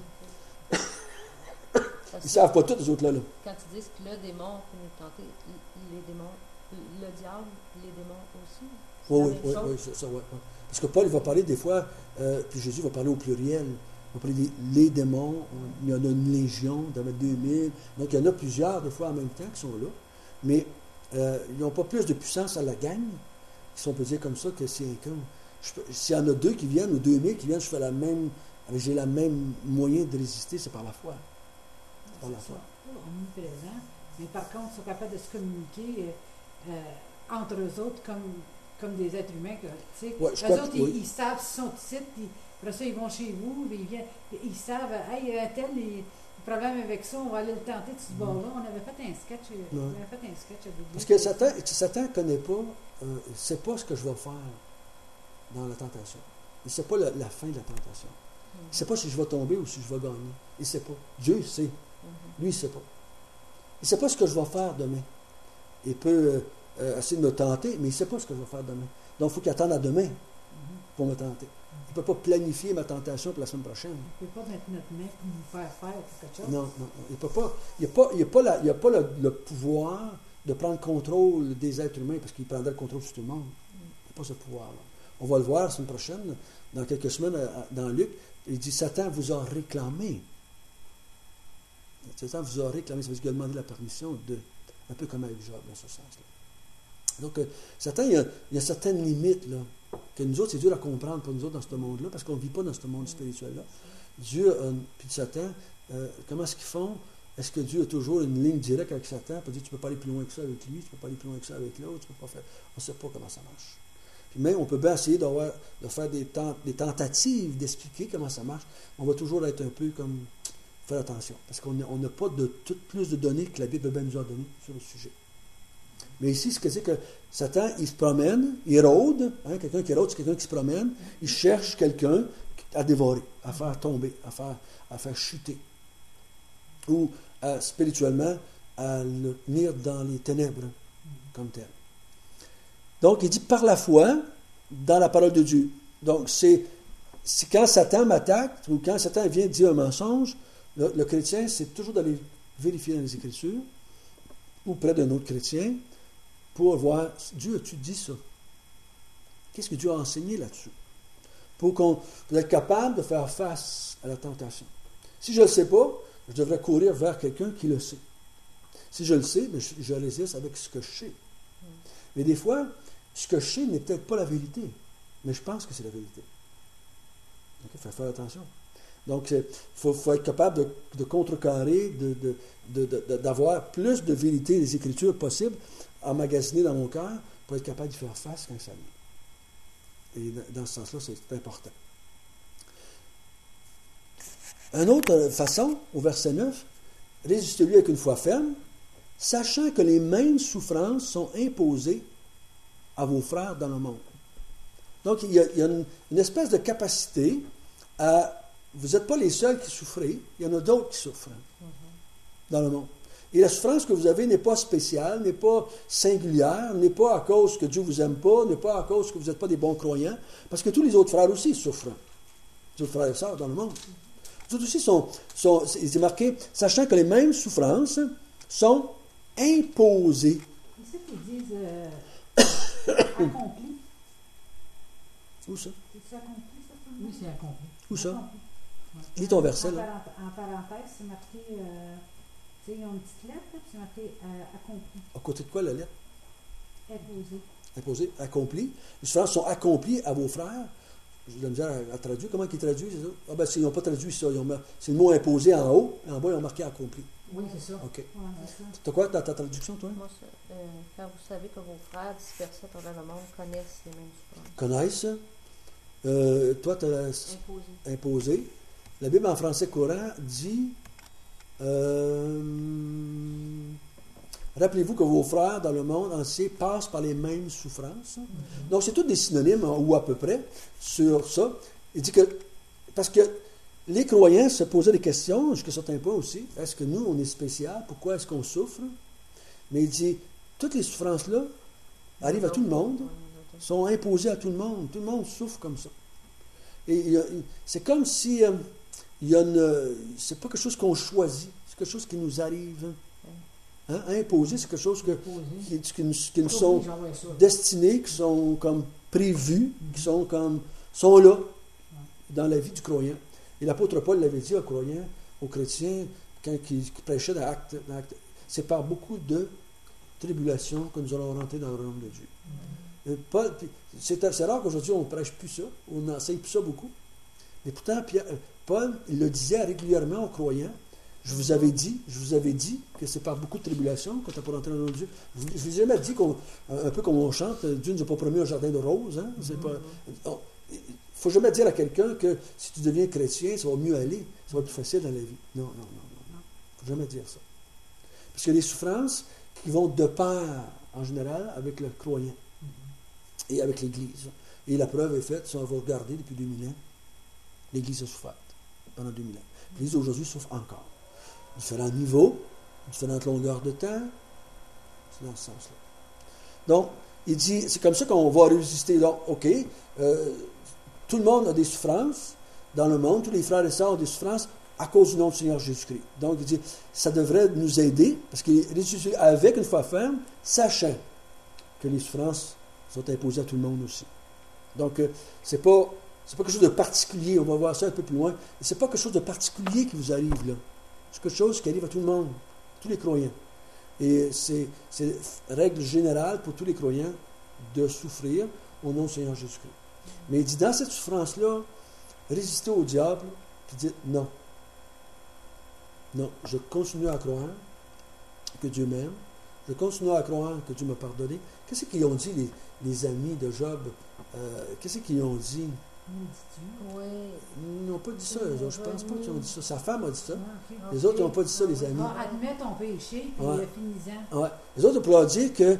Ils ne savent pas tout, les autres-là. Là. Quand ils disent que le démon peut nous tenter, les démons, le diable, les démons aussi. C'est Oui, la oui, même oui, chose. oui, c'est ça, oui. Oui. Parce que Paul, il va parler des fois, euh, puis Jésus va parler au pluriel. Il va parler des les démons, il y en a une légion, il y en a deux mille. Donc, il y en a plusieurs, des fois, en même temps, qui sont là. Mais euh, ils n'ont pas plus de puissance à la gang, si on peut dire comme ça, que si un camp. S'il y en a deux qui viennent, ou deux mille qui viennent, je fais la même, j'ai la même moyen de résister, c'est par la foi. C'est par la foi. Omniprésent, mais par contre, ils sont capables de se communiquer euh, euh, entre eux autres comme, comme des êtres humains. Que, tu sais, Ouais, je eux crois autres, que- ils, oui. ils savent s'ils sont ici, puis après ça, ils vont chez vous, puis ils, viennent, puis ils savent, hey, un tel, il problème avec ça, on va aller le tenter de ce bord-là. On avait fait un sketch, on Ouais. avait fait un sketch à début. Parce que Satan Satan ne connaît pas, euh, il ne sait pas ce que je vais faire dans la tentation. Il ne sait pas la, la fin de la tentation. Il ne sait pas si je vais tomber ou si je vais gagner. Il ne sait pas. Dieu sait. Lui, il ne sait pas. Il ne sait pas ce que je vais faire demain. Il peut euh, euh, essayer de me tenter, mais il ne sait pas ce que je vais faire demain. Donc, il faut qu'il attende à demain pour me tenter. Il ne peut pas planifier ma tentation pour la semaine prochaine. On ne peut pas mettre notre main pour nous faire faire quelque chose. Non, non, non. Il peut pas. Il n'a pas, il a pas, la, il a pas le, le pouvoir de prendre le contrôle des êtres humains parce qu'il prendrait le contrôle sur tout le monde. Il n'a pas ce pouvoir-là. On va le voir la semaine prochaine, dans quelques semaines, dans Luc. Il dit Satan vous a réclamé. Satan vous a réclamé. Ça veut dire qu'il a demandé la permission de. Un peu comme avec Job, dans ce sens-là. Donc, euh, Satan, il y, a, il y a certaines limites, là, que nous autres, c'est dur à comprendre pour nous autres dans ce monde-là, parce qu'on ne vit pas dans ce monde spirituel-là. Dieu, euh, puis Satan, euh, comment est-ce qu'ils font? Est-ce que Dieu a toujours une ligne directe avec Satan pour dire tu ne peux pas aller plus loin que ça avec lui, tu ne peux pas aller plus loin que ça avec l'autre, tu peux pas faire. On ne sait pas comment ça marche. Puis même, on peut bien essayer d'avoir, de faire des, tent- des tentatives d'expliquer comment ça marche. On va toujours être un peu comme faire attention, parce qu'on n'a on n'a pas de tout, plus de données que la Bible bien nous a données sur le sujet. Mais ici, ce que c'est que Satan, il se promène, il rôde, hein, quelqu'un qui rôde, c'est quelqu'un qui se promène, il cherche quelqu'un à dévorer, à faire tomber, à faire, à faire chuter. Ou à, spirituellement, à le tenir dans les ténèbres, comme tel. Donc, il dit par la foi, dans la parole de Dieu. Donc, c'est, c'est quand Satan m'attaque, ou quand Satan vient dire un mensonge, le, le chrétien, c'est toujours d'aller vérifier dans les Écritures, ou près d'un autre chrétien, pour voir, Dieu, as-tu dit ça? Qu'est-ce que Dieu a enseigné là-dessus? Pour qu'on pour être capable de faire face à la tentation. Si je ne le sais pas, je devrais courir vers quelqu'un qui le sait. Si je le sais, mais je, je résiste avec ce que je sais. Mais des fois, ce que je sais n'est peut-être pas la vérité, mais je pense que c'est la vérité. Il faut faire attention. Donc, il faut, faut être capable de, de contrecarrer, de, de, de, de, d'avoir plus de vérité des Écritures possibles emmagasinées dans mon cœur pour être capable d'y faire face quand ça vient. Et dans ce sens-là, c'est important. Une autre façon, au verset neuf, résistez-lui avec une foi ferme, sachant que les mêmes souffrances sont imposées à vos frères dans le monde. Donc, il y a, il y a une, une espèce de capacité à... Vous n'êtes pas les seuls qui souffrez, il y en a d'autres qui souffrent mm-hmm. dans le monde. Et la souffrance que vous avez n'est pas spéciale, n'est pas singulière, n'est pas à cause que Dieu ne vous aime pas, n'est pas à cause que vous n'êtes pas des bons croyants, parce que tous les autres frères aussi souffrent. les autres frères et sœurs dans le monde. Les autres aussi sont, sont il est marqué, sachant que les mêmes souffrances sont imposées. C'est ça qu'ils disent euh, accompli. Où ça? C'est accompli, ça? Oui, c'est accompli. Où ça? Accompli. Ouais. Lis ton En- verset, en, là. parent- en parenthèse, c'est marqué, euh, tu sais, ils ont une petite lettre, là, puis c'est marqué euh, accompli, À côté de quoi la lettre? imposé. Imposé, accompli. Les souffrances sont accomplies à vos frères. J'ai de la misère à, à traduire. Comment ils traduisent, c'est ça? Ah ben, ils n'ont pas traduit ça. Ils ont mar- c'est le mot imposé en haut, et en bas, ils ont marqué accompli. Oui, c'est ça. OK. Ouais, c'est ça. T'as quoi dans ta traduction, toi? Moi, c'est, euh, quand vous savez que vos frères dispersés à travers le monde connaissent les mêmes souffrances. Connaissent. Euh, toi, tu as Imposées. imposé. La Bible en français courant dit euh, rappelez-vous que vos frères dans le monde entier passent par les mêmes souffrances. Mm-hmm. Donc, c'est tous des synonymes, ou à peu près, sur ça. Il dit que, parce que les croyants se posaient des questions, jusqu'à certains points aussi. Est-ce que nous, on est spécial? Pourquoi est-ce qu'on souffre? Mais il dit, toutes les souffrances-là arrivent à tout le monde, sont imposées à tout le monde. Tout le monde souffre comme ça. Et il y a- c'est comme si euh, il y a une, c'est pas quelque chose qu'on choisit, c'est quelque chose qui nous arrive. Hein? Imposé, c'est quelque chose que, qui, qui nous, qui nous sont destinés, qui sont comme prévus, qui sont comme sont là dans la vie du croyant. Et l'apôtre Paul l'avait dit aux croyants, aux chrétiens, quand il, il prêchait dans Actes, dans Actes, c'est par beaucoup de tribulations que nous allons rentrer dans le royaume de Dieu. Et Paul, puis, c'est assez rare qu'aujourd'hui on ne prêche plus ça, on n'enseigne plus ça beaucoup. Mais pourtant, Pierre, Paul, il le disait régulièrement aux croyants. Je vous avais dit, je vous avais dit que c'est par beaucoup de tribulations qu'on t'a pas rentré dans le royaume de Dieu. Je ne vous ai jamais dit qu'on, un peu comme on chante, Dieu ne nous a pas promis un jardin de roses. Hein? C'est pas, on, il ne faut jamais dire à quelqu'un que si tu deviens chrétien, ça va mieux aller, ça va être plus facile dans la vie. Non, non, non, non. Il ne faut jamais dire ça. Parce que les souffrances qui vont de pair, en général, avec le croyant et avec l'Église. Et la preuve est faite, si on va regarder depuis deux mille ans, l'Église a souffert pendant deux mille ans. L'Église aujourd'hui souffre encore. Différents niveaux, différentes longueurs de temps, c'est dans ce sens-là. Donc, il dit, c'est comme ça qu'on va résister. Donc, OK, euh, tout le monde a des souffrances dans le monde, tous les frères et sœurs ont des souffrances à cause du nom du Seigneur Jésus-Christ. Donc, il dit, ça devrait nous aider, parce qu'il est ressuscité avec une foi ferme, sachant que les souffrances sont imposées à tout le monde aussi. Donc, euh, c'est pas, c'est pas quelque chose de particulier, on va voir ça un peu plus loin, c'est pas quelque chose de particulier qui vous arrive là. C'est quelque chose qui arrive à tout le monde, tous les croyants. Et c'est, c'est règle générale pour tous les croyants de souffrir au nom du Seigneur Jésus-Christ. Mais il dit, dans cette souffrance-là, résistez au diable, puis dites non. Non, je continue à croire que Dieu m'aime. Je continue à croire que Dieu m'a pardonné. Qu'est-ce qu'ils ont dit, les, les amis de Job? Euh, qu'est-ce qu'ils ont dit? Oui. Ils n'ont pas dit ça, eux autres. Je ne pense pas qu'ils ont dit ça. Sa femme a dit ça. Ah, ok. Les autres, ils n'ont pas dit ça, les amis. Ah, admets ton péché, puis Ouais. euh, finis-en. Ouais. Les autres, on peut leur dire que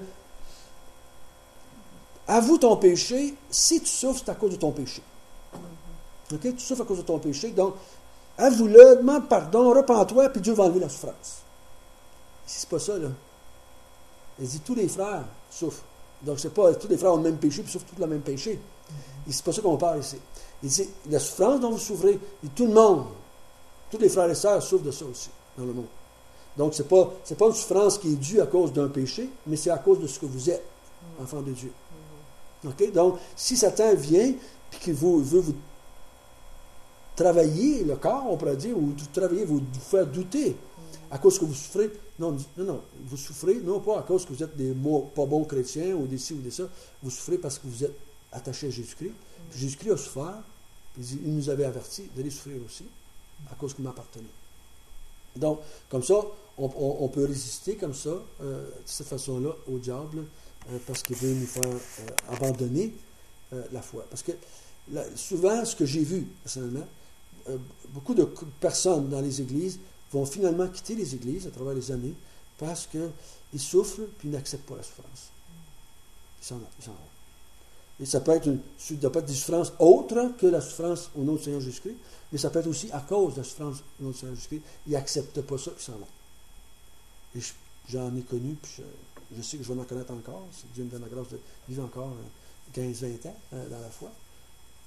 avoue ton péché, si tu souffres, c'est à cause de ton péché. OK? Tu souffres à cause de ton péché, donc avoue-le, demande pardon, repens-toi, puis Dieu va enlever la souffrance. Si c'est pas ça, là. Il dit tous les frères souffrent. Donc, c'est pas tous les frères ont le même péché, puis souffrent tous le même péché. Et c'est pas ça qu'on parle ici. Il dit la souffrance dont vous souffrez, et tout le monde, tous les frères et sœurs souffrent de ça aussi, dans le monde. Donc, c'est pas, c'est pas une souffrance qui est due à cause d'un péché, mais c'est à cause de ce que vous êtes, enfant de Dieu. OK? Donc, si Satan vient, puis qu'il vous, veut vous travailler le corps, on pourrait dire, ou vous travailler, vous, vous faire douter à cause que vous souffrez. Non, non, non, vous souffrez non pas à cause que vous êtes des pas bons chrétiens ou des ci ou des ça. Vous souffrez parce que vous êtes attaché à Jésus-Christ. Puis Jésus-Christ a souffert. Puis il nous avait avertis d'aller souffrir aussi à cause que vous m'appartenez. Donc, comme ça, on, on, on peut résister comme ça, euh, de cette façon-là, au diable, euh, parce qu'il veut nous faire euh, abandonner euh, la foi. Parce que là, souvent, ce que j'ai vu, personnellement, euh, beaucoup de personnes dans les églises vont finalement quitter les églises à travers les années parce qu'ils souffrent puis ils n'acceptent pas la souffrance. Ils s'en, ils s'en vont. Et ça peut être, une, ça peut être des souffrances autres que la souffrance au nom du Seigneur Jésus-Christ, mais ça peut être aussi à cause de la souffrance au nom du Seigneur Jésus-Christ. Ils n'acceptent pas ça, ils s'en vont. Et je, j'en ai connu, puis je, je sais que je vais en connaître encore, si Dieu me donne la grâce de vivre encore quinze vingt ans euh, dans la foi.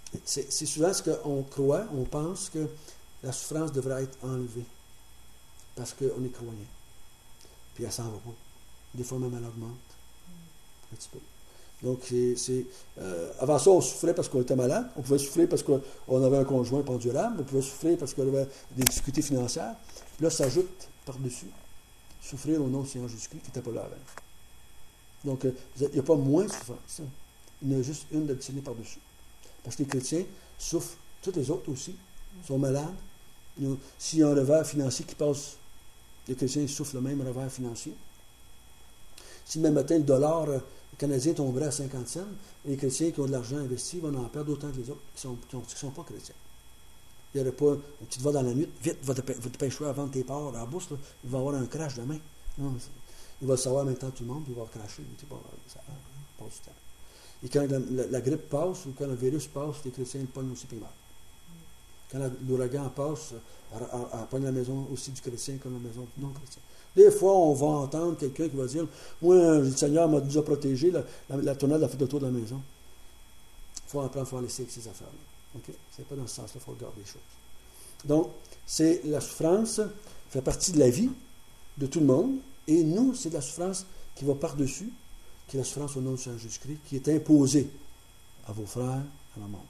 C'est, c'est souvent ce qu'on croit, on pense que la souffrance devrait être enlevée parce qu'on est croyant. Puis elle s'en va pas. Des fois même elle augmente un petit peu. Donc, c'est, c'est, euh, avant ça, on souffrait parce qu'on était malade. On pouvait souffrir parce qu'on avait un conjoint pendurable. On pouvait souffrir parce qu'on avait des difficultés financières. Puis là, ça s'ajoute par-dessus. Souffrir au nom du Seigneur Jésus-Christ qui n'était pas là avant. Donc, euh, il n'y a pas moins de souffrance. Hein. Il y en a juste une d'additionnée par-dessus. Parce que les chrétiens souffrent. Tous les autres aussi sont malades. S'il y a un revers financier qui passe, les chrétiens souffrent le même revers financier. Si même matin, le dollar euh, canadien tomberait à cinquante cents, les chrétiens qui ont de l'argent investi vont en perdre autant que les autres qui ne sont, qui sont pas chrétiens. Il n'y aurait pas, tu te vas dans la nuit, vite, va te, va te pêcher à vendre tes parts à la bourse, là, il va y avoir un crash demain. Non, il va le savoir en même temps que tout le monde, puis il va cracher. Bon, ça passe du temps. Et quand la, la, la grippe passe, ou quand le virus passe, les chrétiens le pognent aussi, puis ils meurent. Quand la, l'ouragan passe, elle, elle, elle pogne la maison aussi du chrétien comme la maison du non-chrétien. Des fois, on va entendre quelqu'un qui va dire « Moi, le Seigneur m'a nous a protégés, la, la, la tornade a fait le tour de la maison. » Il faut apprendre à faire laisser avec ces affaires-là. Okay? Ce n'est pas dans ce sens-là qu'il faut regarder les choses. Donc, c'est la souffrance fait partie de la vie de tout le monde. Et nous, c'est la souffrance qui va par-dessus, qui est la souffrance au nom du Seigneur Jésus-Christ, qui est imposée à vos frères, à la mort.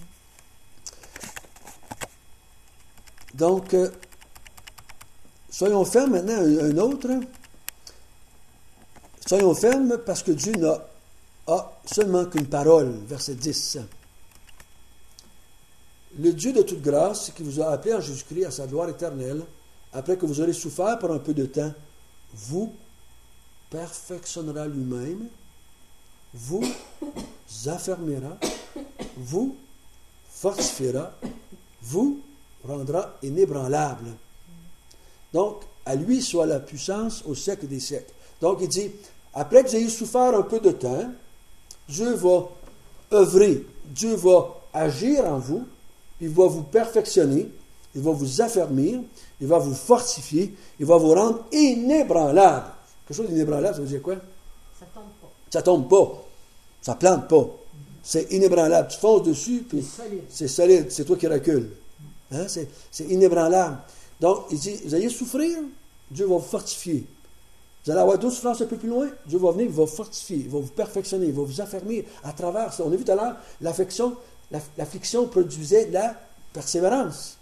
Donc, euh, soyons fermes maintenant, un, un autre. Soyons fermes parce que Dieu n'a a seulement qu'une parole, verset dix. Le Dieu de toute grâce, qui vous a appelé en Jésus-Christ à sa gloire éternelle, après que vous aurez souffert pour un peu de temps, vous perfectionnera lui-même, vous affermira, vous fortifiera, vous rendra inébranlable. Donc, à lui soit la puissance au siècle des siècles. Donc, il dit, après que vous ayez souffert un peu de temps, Dieu va œuvrer, Dieu va agir en vous, il va vous perfectionner, il va vous affermir, il va vous fortifier, il va vous rendre inébranlable. Quelque chose d'inébranlable, ça veut dire quoi? Ça tombe pas. Ça tombe pas. Ça plante pas. C'est inébranlable. Tu fonces dessus, puis C'est solide. c'est solide. C'est toi qui recules. Hein? C'est, c'est inébranlable. Donc, il dit, vous allez souffrir, Dieu va vous fortifier. Vous allez avoir d'autres souffrances un peu plus loin, Dieu va venir, il va vous fortifier, il va vous perfectionner, il va vous affermir à travers ça. On a vu tout à l'heure, l'affection, l'affliction produisait la persévérance.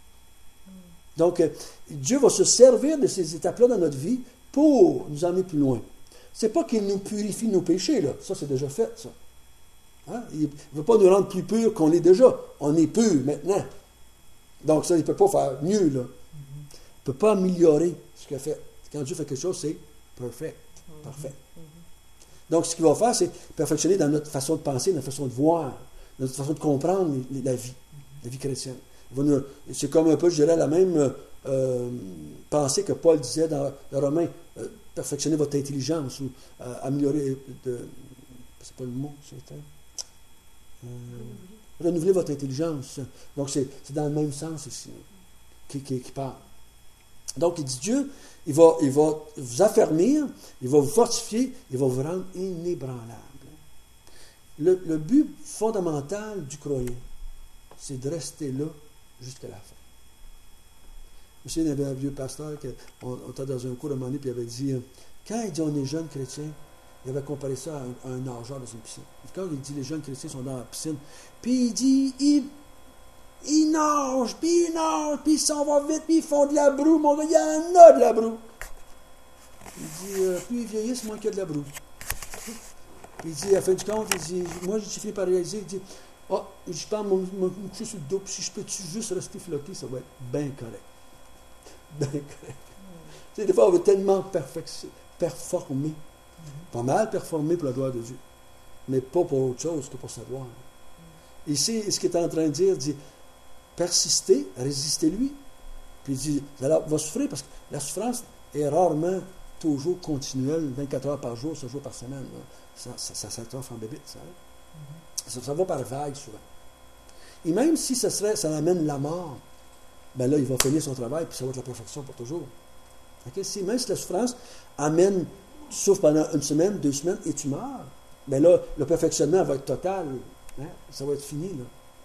Donc, Dieu va se servir de ces étapes-là dans notre vie pour nous emmener plus loin. Ce n'est pas qu'il nous purifie nos péchés, là. Ça, c'est déjà fait, ça. Hein? Il ne veut pas nous rendre plus purs qu'on l'est déjà. On est pur maintenant. Donc, ça, il ne peut pas faire mieux, là. Il ne peut pas améliorer ce qu'il a fait. Quand Dieu fait quelque chose, c'est perfect, parfait. Donc, ce qu'il va faire, c'est perfectionner dans notre façon de penser, notre façon de voir, notre façon de comprendre la vie, la vie chrétienne. Nous, c'est comme un peu, je dirais, la même euh, pensée que Paul disait dans le Romain, euh, perfectionner votre intelligence ou euh, améliorer, de, c'est pas le mot, c'était, euh, renouveler votre intelligence. Donc, c'est, c'est dans le même sens ici, qui, qui, qui parle. Donc, il dit Dieu, il va, il va vous affermir, il va vous fortifier, il va vous rendre inébranlable. Le, le but fondamental du croyant, c'est de rester là jusqu'à la fin. Je me souviens, il y avait un vieux pasteur, on, on était dans un cours à un moment donné, puis il avait dit, quand il dit on est jeunes chrétiens, il avait comparé ça à un, à un nageur dans une piscine. Et quand il dit les jeunes chrétiens sont dans la piscine, puis il dit, il Ils nagent, puis ils nagent, puis ils s'en vont vite, puis ils font de la broue. Mon gars, il y en a de la broue. Il dit, euh, plus ils vieillissent, moins qu'il y a de la broue. Puis il dit, à la fin du compte, il dit, moi, j'ai fini par réaliser, il dit, oh, je pense me coucher sur le dos, puis si je peux juste rester floqué, ça va être bien correct. Bien correct. Mm. Tu sais, des fois, on veut tellement performer. Mm-hmm. Pas mal performer pour la gloire de Dieu, mais pas pour autre chose que pour sa gloire. Mm. Ici, ce qu'il est en train de dire, il dit, persistez, résistez-lui. Puis il dit, vous allez va souffrir parce que la souffrance est rarement toujours continuelle, vingt-quatre heures par jour, sept jours par semaine. Ça, ça, ça s'attroffe en bébite, ça. Mm-hmm. ça. Ça va par vagues souvent. Et même si ça, serait, ça amène la mort, ben là, il va finir son travail, puis ça va être la perfection pour toujours. Okay? Si, même si la souffrance amène, tu souffres pendant une semaine, deux semaines, et tu meurs, ben là, le perfectionnement va être total. Hein? Ça va être fini, là.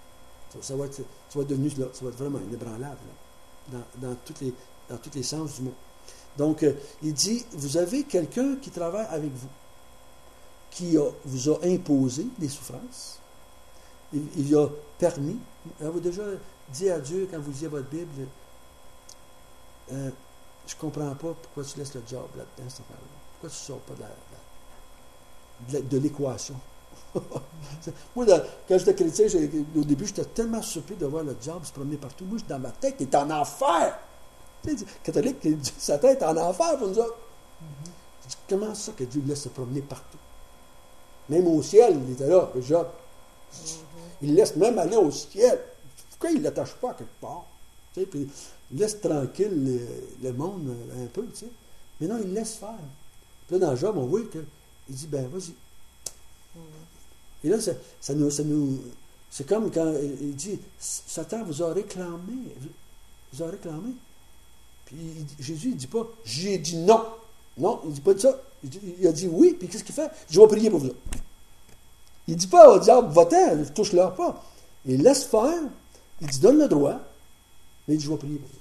Ça, ça va être, ça va être devenu là, ça va être vraiment inébranlable, là, dans, dans, toutes les, dans tous les sens du mot. Donc, euh, il dit, vous avez quelqu'un qui travaille avec vous, qui a, vous a imposé des souffrances, il, il a permis. Avez-vous déjà dit à Dieu, quand vous lisez votre Bible, euh, je ne comprends pas pourquoi tu laisses le job là-dedans, cette affaire-là. Pourquoi tu ne sors pas de, la, de, la, de l'équation? Moi, là, quand j'étais chrétien, j'ai, au début, j'étais tellement surpris de voir le diable se promener partout. Moi, dans ma tête, il est en enfer. Tu sais, catholique, sa tête est en enfer pour nous autres. Mm-hmm. Je dis, comment ça que Dieu laisse se promener partout? Même au ciel, il était là, le job. Mm-hmm. Il laisse même aller au ciel. Pourquoi il ne l'attache pas à quelque part? Tu sais, puis il laisse tranquille le, le monde un peu, tu sais. Mais non, il laisse faire. Puis là, dans le job, on voit qu'il dit, ben, vas-y. Mm-hmm. Et là, ça, ça, nous, ça nous... C'est comme quand il dit, Satan vous a réclamé. Vous a réclamé. Puis il, Jésus, il ne dit pas, j'ai dit non. Non, il ne dit pas de ça. Il, dit, il a dit oui, puis qu'est-ce qu'il fait? Je vais prier pour vous. Il ne dit pas au diable, va-t'en, ne touche-leur pas. Il laisse faire. Il dit, donne le droit. Mais il dit, je vais prier pour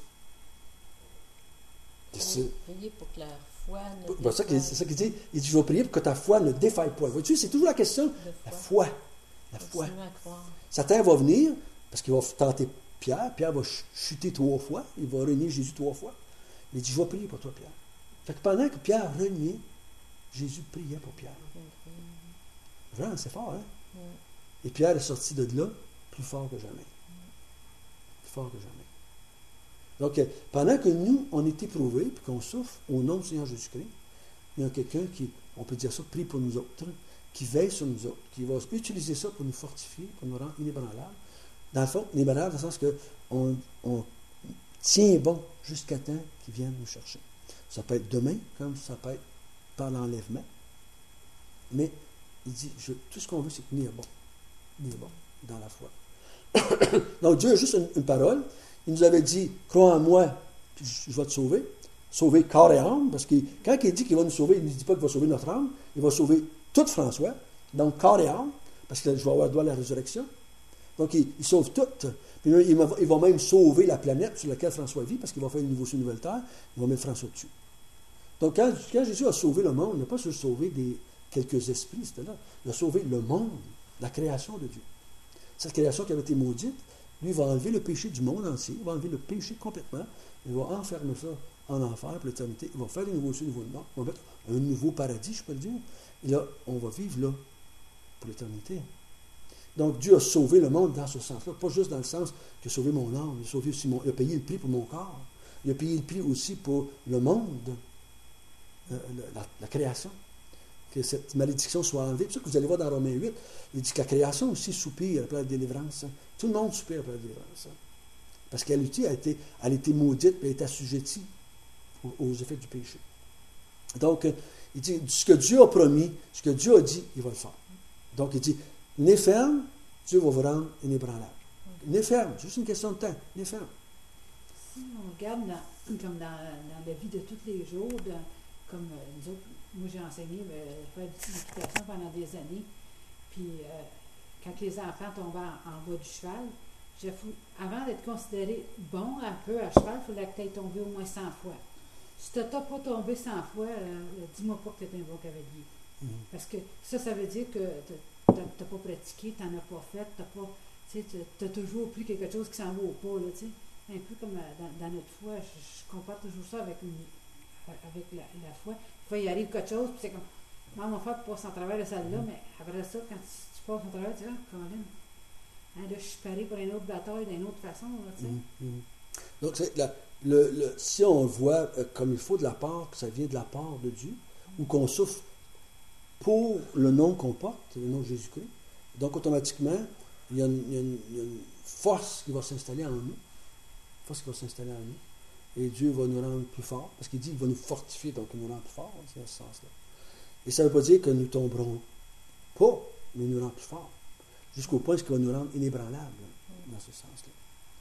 vous. C'est prier pour que la foi ne ben, ça c'est ça qu'il dit. Il dit, je vais prier pour que ta foi ne défaille pas. Vois-tu, c'est toujours la question, la foi. La foi. Satan va venir, parce qu'il va tenter Pierre. Pierre va chuter trois fois. Il va renier Jésus trois fois. Il dit, je vais prier pour toi, Pierre. Fait que pendant que Pierre reniait, Jésus priait pour Pierre. Mm-hmm. Vraiment, c'est fort, hein? Mm. Et Pierre est sorti de là plus fort que jamais. Mm. Plus fort que jamais. Donc, pendant que nous, on est éprouvés, puis qu'on souffre au nom du Seigneur Jésus-Christ, il y a quelqu'un qui, on peut dire ça, prie pour nous autres, qui veille sur nous autres, qui va utiliser ça pour nous fortifier, pour nous rendre inébranlables. Dans le fond, inébranlables, dans le sens qu'on on tient bon jusqu'à temps qu'ils viennent nous chercher. Ça peut être demain, comme ça peut être par l'enlèvement. Mais il dit, je, tout ce qu'on veut, c'est tenir bon. Tenir bon dans la foi. Donc, Dieu a juste une, une parole. Il nous avait dit, crois en moi, puis je, je vais te sauver. Sauver corps et âme, parce que quand il dit qu'il va nous sauver, il ne dit pas qu'il va sauver notre âme, il va sauver tout François, donc corps et âme, parce que je vais avoir droit à la résurrection. Donc, il, il sauve tout. Puis il va, il va même sauver la planète sur laquelle François vit, parce qu'il va faire une nouveau, une nouvelle terre, il va mettre François dessus. Donc, quand, quand Jésus a sauvé le monde, il n'a pas juste sauvé des, quelques esprits, c'était là. Il a sauvé le monde, la création de Dieu. Cette création qui avait été maudite, lui, il va enlever le péché du monde entier, il va enlever le péché complètement, il va enfermer ça en enfer pour l'éternité, il va faire des nouveaux cieux, nouveaux morts, il va mettre un nouveau paradis, je peux le dire, et là, on va vivre là pour l'éternité. Donc, Dieu a sauvé le monde dans ce sens-là, pas juste dans le sens qu'il a sauvé mon âme, il a, sauvé aussi mon, il a payé le prix pour mon corps, il a payé le prix aussi pour le monde, euh, la, la création, que cette malédiction soit enlevée. C'est pour ça que vous allez voir dans Romains huit, il dit que la création aussi soupire après la délivrance. Hein. Tout le monde soupire après la délivrance. Hein. Parce qu'elle a été, elle a été maudite, et elle est assujettie aux, aux effets du péché. Donc, il dit, ce que Dieu a promis, ce que Dieu a dit, il va le faire. Donc, il dit, né ferme, Dieu va vous rendre inébranlable. Né ferme, c'est juste une question de temps. Né ferme. Si on regarde dans, comme dans, dans la vie de tous les jours, dans, comme euh, nous autres, moi j'ai enseigné euh, faire de l'équitation pendant des années, puis euh, quand les enfants tombaient en, en bas du cheval, je fou, avant d'être considéré bon un peu à cheval, il fallait que tu aies tombé au moins cent fois. Si tu n'as pas tombé cent fois, euh, dis-moi pas que tu es un bon cavalier. Mm-hmm. Parce que ça, ça veut dire que tu n'as pas pratiqué, tu n'en as pas fait, tu as toujours pris quelque chose qui s'en va au pas. Là, un peu comme dans, dans notre foi, je, je compare toujours ça avec, une, avec la, la foi. Des fois, il arrive quelque chose, puis c'est comme, non, mon frère passe en travers de celle-là, mm-hmm. mais après ça, quand tu, tu passes en travers, tu dis, ah, Colin, hein, là, je suis paré pour une autre bataille d'une autre façon. Là, mm-hmm. Donc, c'est la, le, le, si on le voit euh, comme il faut de la part, que ça vient de la part de Dieu, mm-hmm. ou qu'on souffre pour le nom qu'on porte, le nom de Jésus-Christ, donc automatiquement, il y a une, il y a une, il y a une force qui va s'installer en nous, une force qui va s'installer en nous, et Dieu va nous rendre plus forts, parce qu'il dit qu'il va nous fortifier, donc il nous rend plus forts, c'est dans ce sens-là. Et ça ne veut pas dire que nous tomberons pas, mais il nous rend plus forts, jusqu'au point qu'il va nous rendre inébranlables, dans ce sens-là.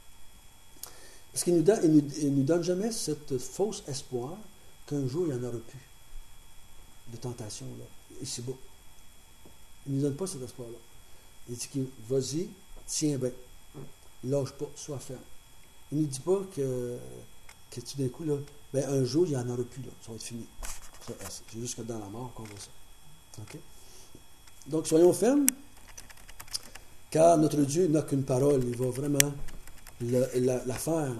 Parce qu'il ne nous, donne, il nous, il nous donne jamais cette fausse espoir qu'un jour il n'y en aura plus de tentation, là, ici-bas. Il ne nous donne pas cet espoir-là. Il dit, vas-y, tiens bien. lâche pas, sois ferme. Il ne dit pas que, que tout d'un coup, là, ben, un jour, il n'y en aura plus, là, ça va être fini. Ça, c'est jusque dans la mort qu'on voit ça. Okay? Donc, soyons fermes, car notre Dieu n'a qu'une parole, il va vraiment la, la, la faire.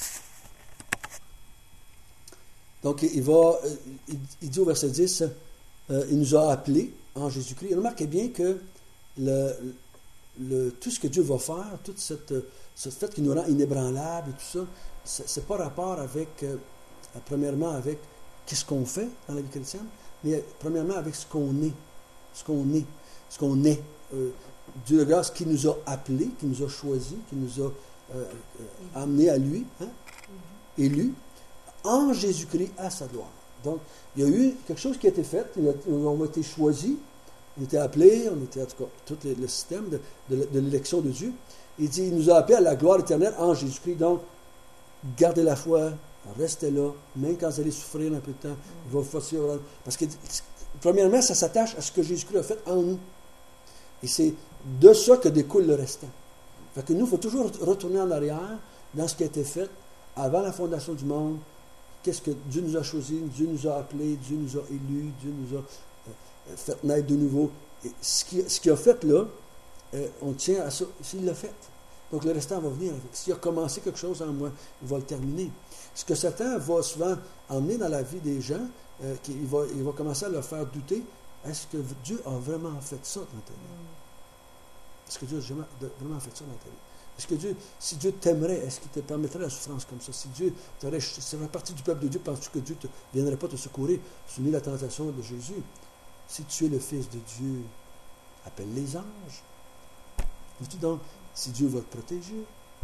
Donc, il va, il, il dit au verset dix, euh, il nous a appelés en Jésus-Christ. Et remarquez bien que le, le, tout ce que Dieu va faire, tout cette, ce fait qu'il nous rend inébranlables et tout ça, c'est, c'est pas rapport avec, euh, premièrement, avec qu'est-ce qu'on fait dans la vie chrétienne, mais premièrement avec ce qu'on est, ce qu'on est, ce qu'on est. Euh, Dieu de grâce qui nous a appelés, qui nous a choisis, qui nous a euh, euh, amenés à lui, hein, élus, en Jésus-Christ à sa gloire. Donc, il y a eu quelque chose qui a été fait, on a été choisis, on a été appelés, on était en tout cas, tout le, le système de, de, de l'élection de Dieu. Il dit, il nous a appelés à la gloire éternelle en Jésus-Christ. Donc, gardez la foi, restez là, même quand vous allez souffrir un peu de temps, il va vous forcer. Parce que, premièrement, ça s'attache à ce que Jésus-Christ a fait en nous. Et c'est de ça que découle le restant. Fait que nous, il faut toujours retourner en arrière dans ce qui a été fait avant la fondation du monde. Qu'est-ce que Dieu nous a choisi, Dieu nous a appelés, Dieu nous a élus, Dieu nous a euh, fait naître de nouveau. Et ce qu'il ce qu'il a fait là, euh, on tient à ça. S'il l'a fait. Donc le restant va venir. S'il a commencé quelque chose en moi, il va le terminer. Ce que Satan va souvent emmener dans la vie des gens, euh, il, va, il va commencer à leur faire douter. Est-ce que Dieu a vraiment fait ça dans ta vie? Est-ce que Dieu a vraiment fait ça dans ta vie? Est-ce que Dieu, si Dieu t'aimerait, est-ce qu'il te permettrait la souffrance comme ça? Si Dieu t'aurait, serait partie du peuple de Dieu, penses-tu que Dieu ne viendrait pas te secourir? Soumis la tentation de Jésus. Si tu es le Fils de Dieu, appelle les anges. Vois-tu donc, si Dieu va te protéger,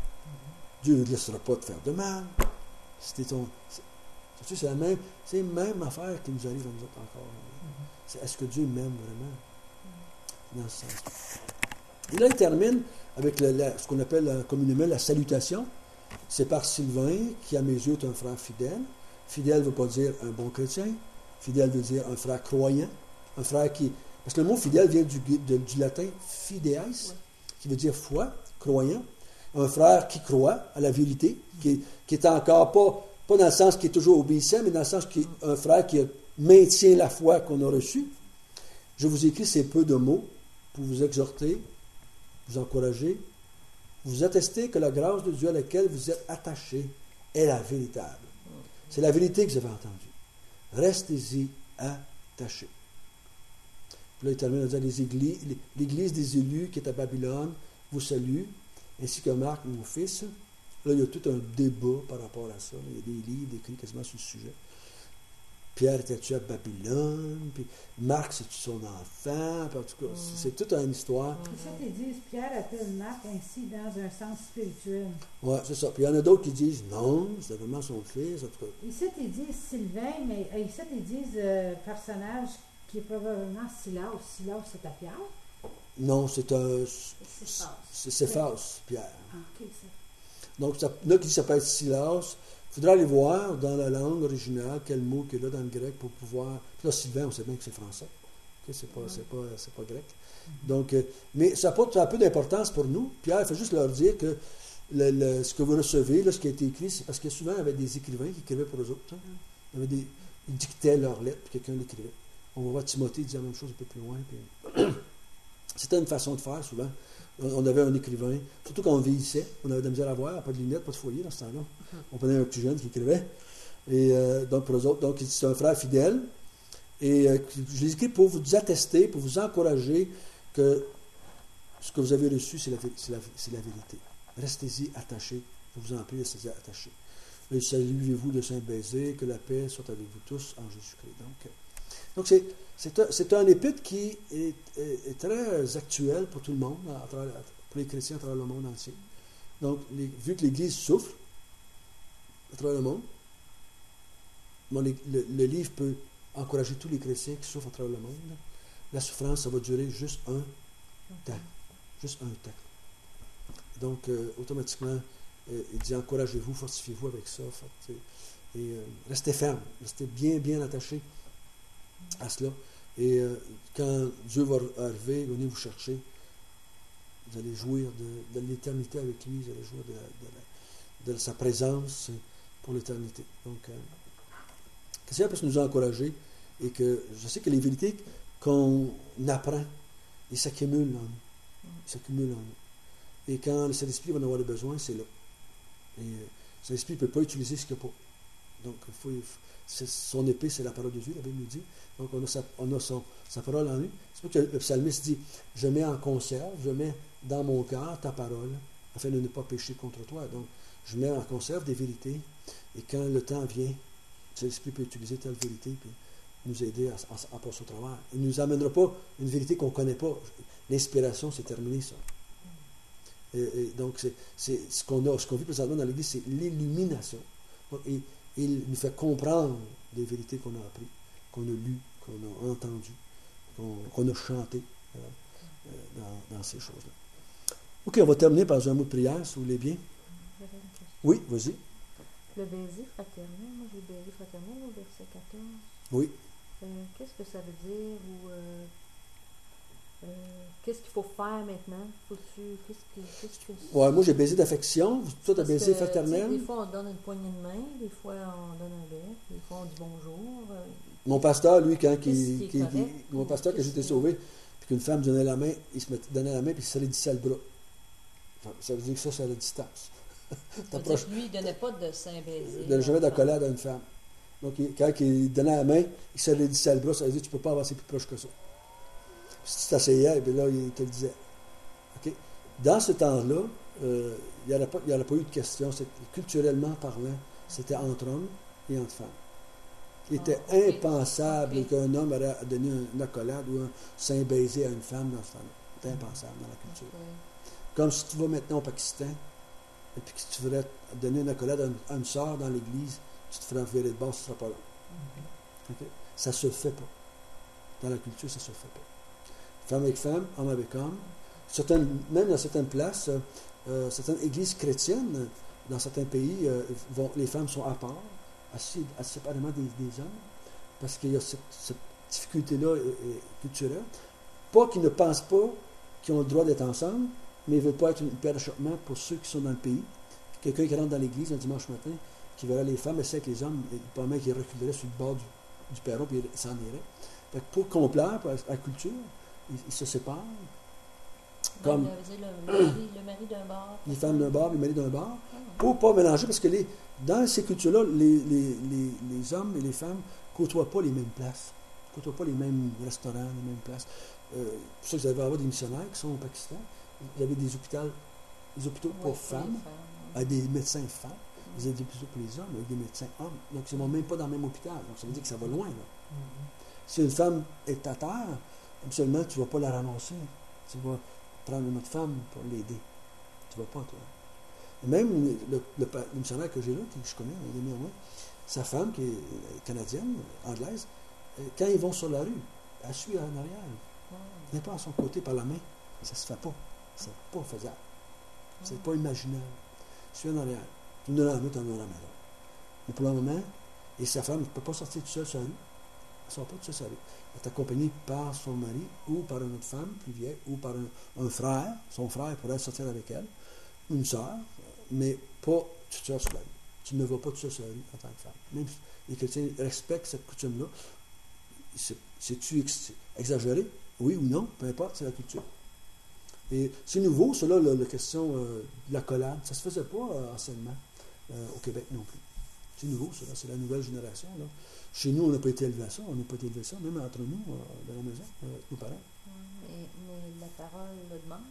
Dieu ne te laissera pas te faire de mal. C'était ton. C'est, c'est la même, c'est la même affaire qui nous arrive à nous autres encore. C'est, est-ce que Dieu m'aime vraiment? Dans ce sens. Et là, il termine avec le, la, ce qu'on appelle communément la salutation. C'est par Sylvain, qui à mes yeux est un frère fidèle. Fidèle ne veut pas dire un bon chrétien. Fidèle veut dire un frère croyant. Un frère qui... Parce que le mot fidèle vient du, de, du latin fideis, oui, qui veut dire foi, croyant. Un frère qui croit à la vérité, qui, qui est encore pas, pas dans le sens qui est toujours obéissant, mais dans le sens qui est un frère qui maintient la foi qu'on a reçue. Je vous écris ces peu de mots pour vous exhorter, vous encourager, vous attester que la grâce de Dieu à laquelle vous êtes attachés est la véritable. C'est la vérité que vous avez entendue. Restez-y attachés. Puis là, il termine à dire, les églises, l'Église des élus qui est à Babylone vous salue, ainsi que Marc, mon fils. Là, il y a tout un débat par rapport à ça. Il y a des livres écrits quasiment sur le sujet. Pierre était-tu à Babylone? Puis Marc, c'est-tu son enfant? Puis en tout cas, mm. c'est toute une histoire. C'est ça qu'ils disent, Pierre appelle Marc ainsi dans un sens spirituel. Oui, c'est ça. Puis il y en a d'autres qui disent non, c'est vraiment son fils. En tout cas. Ici, ils disent Sylvain, mais ici, ils disent euh, personnage qui est probablement Silas. Silas, c'est à Pierre? Non, c'est un. C'est Céphas, Pierre. Ah, ok, ça. Donc, ça, là, qui s'appelle Silas. Il faudra aller voir dans la langue originale quel mot qu'il y a là dans le grec pour pouvoir. Puis là, Sylvain, on sait bien que c'est français. Okay, c'est pas, c'est pas, c'est pas grec. Donc, euh, mais ça a, pas, ça a peu d'importance pour nous. Pierre, il faut juste leur dire que le, le, ce que vous recevez, là, ce qui a été écrit, c'est parce que souvent, il y avait des écrivains qui écrivaient pour eux autres. Hein. Il y avait des, ils dictaient leurs lettres, puis quelqu'un l'écrivait. On va voir Timothée dire la même chose un peu plus loin. Puis... C'était une façon de faire, souvent. On avait un écrivain, surtout quand on vieillissait, on avait de la misère à voir, pas de lunettes, pas de foyer dans ce temps-là. On prenait un petit jeune qui écrivait. Et euh, donc, pour eux autres, donc, c'est un frère fidèle. Et euh, je l'ai écrit pour vous attester, pour vous encourager que ce que vous avez reçu, c'est la, c'est la, c'est la vérité. Restez-y attachés. Je vous en prie, restez-y attachés. Et saluez-vous de saint baiser, que la paix soit avec vous tous en Jésus-Christ. Donc, donc c'est, c'est, un, c'est un épître qui est, est, est très actuel pour tout le monde, à travers, pour les chrétiens à travers le monde entier. Donc, les, vu que l'Église souffre à travers le monde, bon, les, le, le livre peut encourager tous les chrétiens qui souffrent à travers le monde. La souffrance, ça va durer juste un temps. Juste un temps. Donc, euh, automatiquement, euh, il dit encouragez-vous, fortifiez-vous avec ça. Fait, et euh, restez ferme, restez bien, bien attachés à cela. Et euh, quand Dieu va arriver, venir vous chercher, Vous allez jouir de, de l'éternité avec lui, vous allez jouir de, de, de, de sa présence pour l'éternité. Donc, euh, que le Seigneur puisse nous encourager et que je sais que les vérités qu'on apprend, ils s'accumulent en nous. Ils s'accumulent en nous. Et quand le Saint-Esprit va en avoir besoin, c'est là. Et euh, le Saint-Esprit ne peut pas utiliser ce qu'il n'y a pas. Donc, il faut, c'est, son épée, c'est la parole de Dieu, la Bible nous dit. Donc, on a sa, on a son, sa parole en lui. C'est pour que le psalmiste dit, je mets en conserve, je mets dans mon cœur ta parole, afin de ne pas pécher contre toi. Donc, je mets en conserve des vérités, et quand le temps vient, l'Esprit peut utiliser telle vérité, puis nous aider à, à, à passer au travers. Il ne nous amènera pas une vérité qu'on ne connaît pas. L'inspiration, c'est terminé, ça. Et, et donc, c'est, c'est ce qu'on a, ce qu'on vit présentement dans l'Église, c'est l'illumination. Donc, et, il nous fait comprendre des vérités qu'on a apprises, qu'on a lues, qu'on a entendues, qu'on, qu'on a chantées euh, euh, dans, dans ces choses-là. OK, on va terminer par un mot de prière, si vous voulez bien. Oui, vas-y. Le baiser fraternel, moi j'ai baisé fraternel au verset quatorze. Oui. Euh, qu'est-ce que ça veut dire ou euh, euh, qu'est-ce qu'il faut faire maintenant? Faut-tu, qu'est-ce que, qu'est-ce que ouais, moi j'ai baisé d'affection, toi tu as Parce baisé que, fraternel. Des fois on donne une poignée de main, des fois on donne un bec, des fois on dit bonjour. Euh, mon pasteur, lui, quand qui, qui, qui, correct, qui, mon pasteur, quand j'étais sauvé, puis qu'une femme donnait la main, il se mettait, donnait la main, puis il se salidissait le bras. Enfin, ça veut dire que ça, c'est à la distance. T'approches. Lui, il ne donnait pas de saint baiser. Il ne donnait jamais d'accolade à une femme. Donc, il, quand il donnait la main, il salidissait le bras, ça veut dire que tu ne peux pas avancer plus proche que ça. Puis si tu t'asseyais, et bien là, il te le disait. Okay? Dans ce temps-là, euh, il n'y aurait, aurait pas eu de question. C'est, culturellement parlant, c'était entre hommes et entre femmes. Il était ah, okay. impensable okay. qu'un homme aurait donné une accolade ou un sein baiser à une femme dans ce temps-là. C'était impensable dans la culture. Okay. Comme si tu vas maintenant au Pakistan, et puis que tu voudrais donner une accolade à une, à une sœur dans l'église, tu te ferais virer de base, ce ne sera pas là. Mm-hmm. Okay? Ça ne se fait pas. Dans la culture, ça ne se fait pas. Femme avec femme, homme avec homme. Certaines, même dans certaines places, euh, certaines églises chrétiennes, dans certains pays, euh, vont, les femmes sont à part, assez, assez séparément des, des hommes, parce qu'il y a cette, cette difficulté-là euh, euh, culturelle. Pas qu'ils ne pensent pas qu'ils ont le droit d'être ensemble, mais ils ne veulent pas être une paire d'achoppement pour ceux qui sont dans le pays. Quelqu'un qui rentre dans l'église un dimanche matin, qui verrait les femmes essayer avec les hommes, pas mal qui reculerait sur le bord du, du perron, puis il s'en irait. Fait que pour complaire pour la culture, ils, ils se séparent. Comme le, le, mari, le mari d'un bar. Les femmes d'un bar, les maris d'un bar. Ah. Pour ne pas mélanger, parce que les, dans ces cultures-là, les, les, les, les hommes et les femmes ne côtoient pas les mêmes places. Ne côtoient pas les mêmes restaurants, les mêmes places. Euh, pour ça, vous allez avoir des missionnaires qui sont au Pakistan. Vous avez des hôpitaux, des hôpitaux pour oui, femmes, femmes, avec des médecins femmes. Vous avez des hôpitaux pour les hommes, avec des médecins hommes. Donc, ils ne vont même pas dans le même hôpital. Donc, ça veut dire que ça va loin. Là. Mm-hmm. Si une femme est à terre, absolument, tu ne vas pas la ramasser. Tu vas prendre une autre femme pour l'aider. Tu ne vas pas, toi. Et même le, le, le, le missionnaire que j'ai là, que je connais, un ami à moi, sa femme, qui est canadienne, anglaise, quand ils vont sur la rue, elle suit en arrière. Elle n'est pas à son côté par la main. Ça ne se fait pas. C'est pas faisable. C'est pas imaginable. Je suis en arrière. Tu nous l'as mis dans la maison. Mais pour le moment, et sa femme ne peut pas sortir toute seule sur la rue. Elle ne sort pas toute seule sur la rue. Elle est accompagnée par son mari ou par une autre femme plus vieille ou par un, un frère. Son frère pourrait sortir avec elle. Une sœur, mais pas toute seule sur la rue. Tu ne vas pas toute seule sur la rue en tant que femme. Même si les chrétiens respectent cette coutume-là. C'est, c'est-tu ex- exagéré? Oui ou non? Peu importe, c'est la culture. Et c'est nouveau, cela, la, la question euh, de l'accolade. Ça ne se faisait pas euh, anciennement euh, au Québec non plus. C'est nouveau, cela, c'est la nouvelle génération. Là. Chez nous, on n'a pas été élevé à ça, on n'a pas été élevé à ça, même entre nous, euh, dans la maison, euh, nos parents. Mais, mais la parole le demande.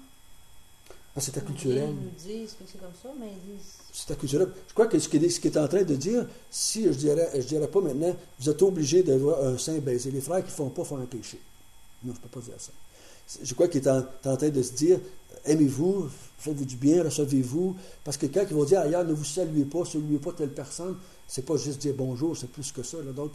Ah, c'est culturel. Ils nous disent que c'est comme ça, mais ils disent... C'est culturel. Je crois que ce qu'il est, ce qu'il est en train de dire, si je dirais, je dirais pas maintenant, vous êtes obligés d'avoir un sein baisé. Les frères qui ne font pas font un péché. Non, je ne peux pas dire ça. Je crois qu'il est en, en train de se dire, aimez-vous, faites-vous du bien, recevez-vous. Parce que quand ils vont dire ailleurs, ne vous saluez pas, saluez pas telle personne, c'est pas juste dire bonjour, c'est plus que ça. Là. Donc,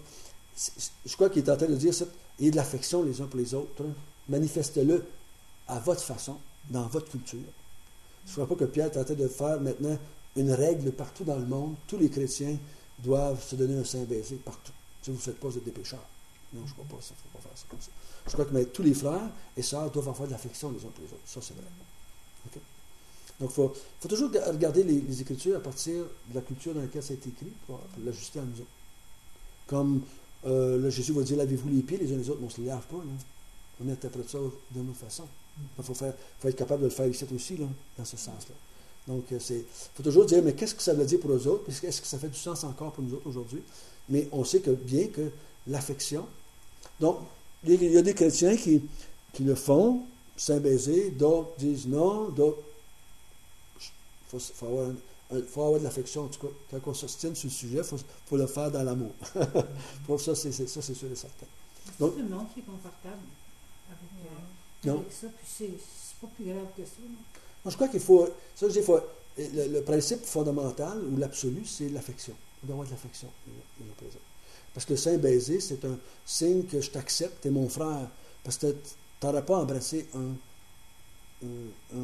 je crois qu'il est en train de dire ça. Ayez de l'affection les uns pour les autres. Hein. Manifestez-le à votre façon, dans votre culture. Je ne crois pas que Pierre est en train de faire maintenant une règle partout dans le monde. Tous les chrétiens doivent se donner un sein baiser partout. Si vous ne faites pas, vous êtes des pécheurs. Non, je ne crois pas ça. Il ne faut pas faire ça comme ça. Je crois que mais, tous les frères et sœurs doivent en faire de l'affection les uns pour les autres. Ça, c'est vrai. Okay? Donc, il faut, faut toujours regarder les, les Écritures à partir de la culture dans laquelle ça a été écrit pour, pour l'ajuster à nous autres. Comme euh, là, Jésus va dire, lavez-vous les pieds les uns les autres, mais on ne se les lave pas. Là. On interprète ça d'une autre façon. Il faut, faire, faut être capable de le faire ici aussi, là, dans ce sens-là. Donc, il faut toujours dire, mais qu'est-ce que ça veut dire pour eux autres? Est-ce que ça fait du sens encore pour nous autres aujourd'hui? Mais on sait que bien que l'affection... Donc, il y a des chrétiens qui, qui le font, saint baiser, d'autres disent non, d'autres... Il faut, faut, avoir un, faut avoir de l'affection, en tout cas. Quand on s'ostine sur le sujet, il faut, faut le faire dans l'amour. Pour ça, c'est, c'est, ça, c'est sûr et certain. Donc, tout le monde qui est confortable avec, euh, avec ça, puis c'est, c'est pas plus grave que ça. Non? Non, je crois qu'il faut... Ça, je dis, il faut le, le principe fondamental, ou l'absolu, c'est l'affection. On doit avoir de l'affection. Parce que le saint baiser, c'est un signe que je t'accepte, tu es mon frère. Parce que tu n'aurais pas embrassé un... un,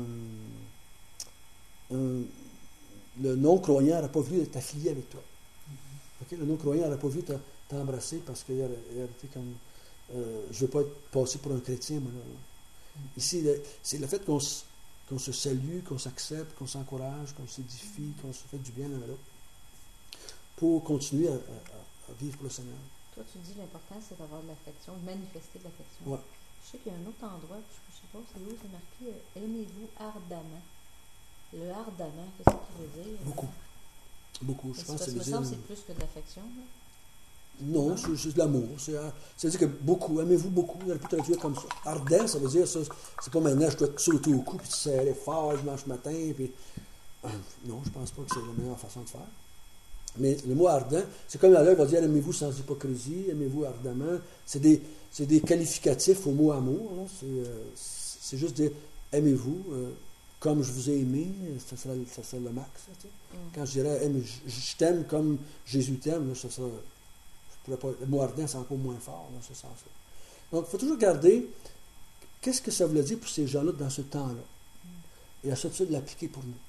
un, un le non-croyant n'aurait pas voulu t'affilier avec toi. Okay? Le non-croyant n'aurait pas voulu t'embrasser parce qu'il aurait, il aurait été comme... Euh, je ne veux pas être passé pour un chrétien, moi, là. Ici, le, c'est le fait qu'on se, qu'on se salue, qu'on s'accepte, qu'on s'encourage, qu'on s'édifie, qu'on se fait du bien l'un à l'autre, pour continuer à, à, à vivre pour le Seigneur. Toi, tu dis l'important, c'est d'avoir de l'affection, de manifester de l'affection. Ouais. Je sais qu'il y a un autre endroit, je ne sais pas, c'est où, c'est marqué euh, « Aimez-vous ardemment ». Le ardemment, qu'est-ce qu'il veut dire? Beaucoup. Beaucoup. Je pense que ça me semble que c'est plus que de l'affection. Là. Non, c'est juste de l'amour. C'est, c'est-à-dire que beaucoup, aimez-vous beaucoup, on aurait pu traduire comme ça. Ardent, ça veut dire, ça, c'est pas maintenant, je dois te sauter au cou, puis te serrer fort dimanche matin, puis... Non, je pense pas que c'est la meilleure façon de faire. Mais le mot ardent, c'est comme là, il va dire, aimez-vous sans hypocrisie, aimez-vous ardemment. C'est des, c'est des qualificatifs au mot amour. Là. C'est, euh, c'est juste dire, aimez-vous, euh, comme je vous ai aimé, ça serait, ça serait le max. Ça, tu sais. mm. Quand je dirais, aime, je, je t'aime comme Jésus t'aime, là, ça serait... Pas, le mot ardent, c'est encore moins fort dans ce sens-là. Donc, il faut toujours garder qu'est-ce que ça voulait dire pour ces gens-là dans ce temps-là. Mm. Et à ce titre, de l'appliquer pour nous.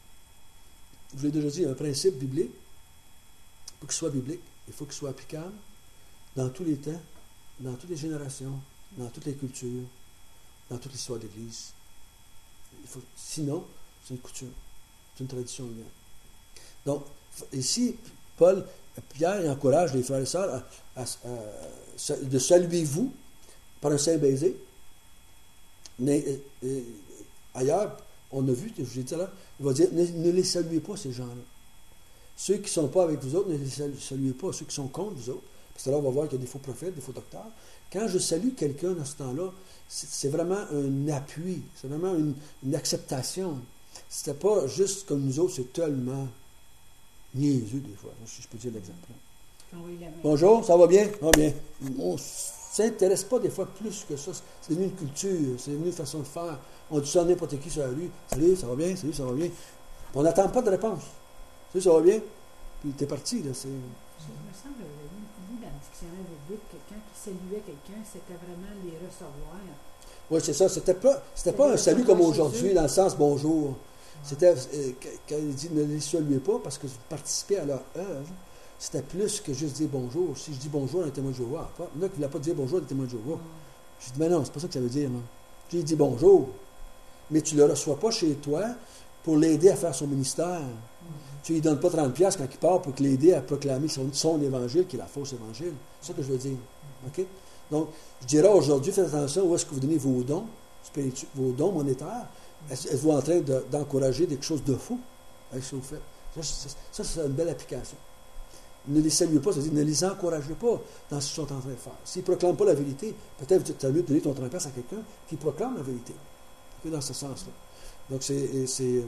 Je vous l'ai déjà dit, un principe biblique, pour qu'il soit biblique, il faut qu'il soit applicable dans tous les temps, dans toutes les générations, dans toutes les cultures, dans toute l'histoire de l'Église. Il faut, sinon, c'est une coutume, c'est une tradition humaine. Donc, ici, Paul... Pierre encourage les frères et sœurs à, à, à, de saluer-vous par un saint baiser. Mais euh, ailleurs, on a vu, je vous ai dit là, il va dire, ne, ne les saluez pas, ces gens-là. Ceux qui ne sont pas avec vous autres, ne les saluez pas. Ceux qui sont contre vous autres, parce que là, on va voir qu'il y a des faux prophètes, des faux docteurs. Quand je salue quelqu'un dans ce temps-là, c'est, c'est vraiment un appui, c'est vraiment une, une acceptation. C'était pas juste comme nous autres, c'est tellement... niaiseux des fois, si je peux dire l'exemple. Bonjour, ça va bien? Ça va bien. On ne s'intéresse pas des fois plus que ça. C'est devenu une culture, c'est devenu une façon de faire. On dit ça à n'importe qui sur la rue. Salut, ça va bien? Salut, ça va bien? On n'attend pas de réponse. Salut, ça va bien? Puis t'es parti, là. C'est... Il me semble que lu dans le dictionnaire biblique que quand il saluait quelqu'un, c'était vraiment les recevoir. Oui, c'est ça. C'était pas, c'était pas un salut comme aujourd'hui, dans le sens bonjour. C'était, euh, quand il dit ne les saluez pas parce que vous participez à leur œuvre, c'était plus que juste dire bonjour. Si je dis bonjour à un témoin de Jéhovah, il y en a qui ne voulaient pas dire bonjour à un témoin de Jéhovah. Mm. Je dis, mais non, c'est pas ça que ça veut dire. Non. Je lui dis bonjour, mais tu ne le reçois pas chez toi pour l'aider à faire son ministère. Mm. Tu ne lui donnes pas trente piastres quand il part pour l'aider à proclamer son, son évangile, qui est la fausse évangile. C'est ça que je veux dire. Mm. Okay? Donc, je dirais aujourd'hui, faites attention où est-ce que vous donnez vos dons, spiritu- vos dons monétaires. Êtes-vous en train de, d'encourager quelque chose de faux avec ce que vous faites? Ça, c'est, ça, c'est une belle application. Ne les saluez pas, c'est-à-dire ne les encouragez pas dans ce qu'ils sont en train de faire. S'ils ne proclament pas la vérité, peut-être que tu as mieux de donner ton trente piastres à quelqu'un qui proclame la vérité. Dans ce sens-là. Donc, c'est... c'est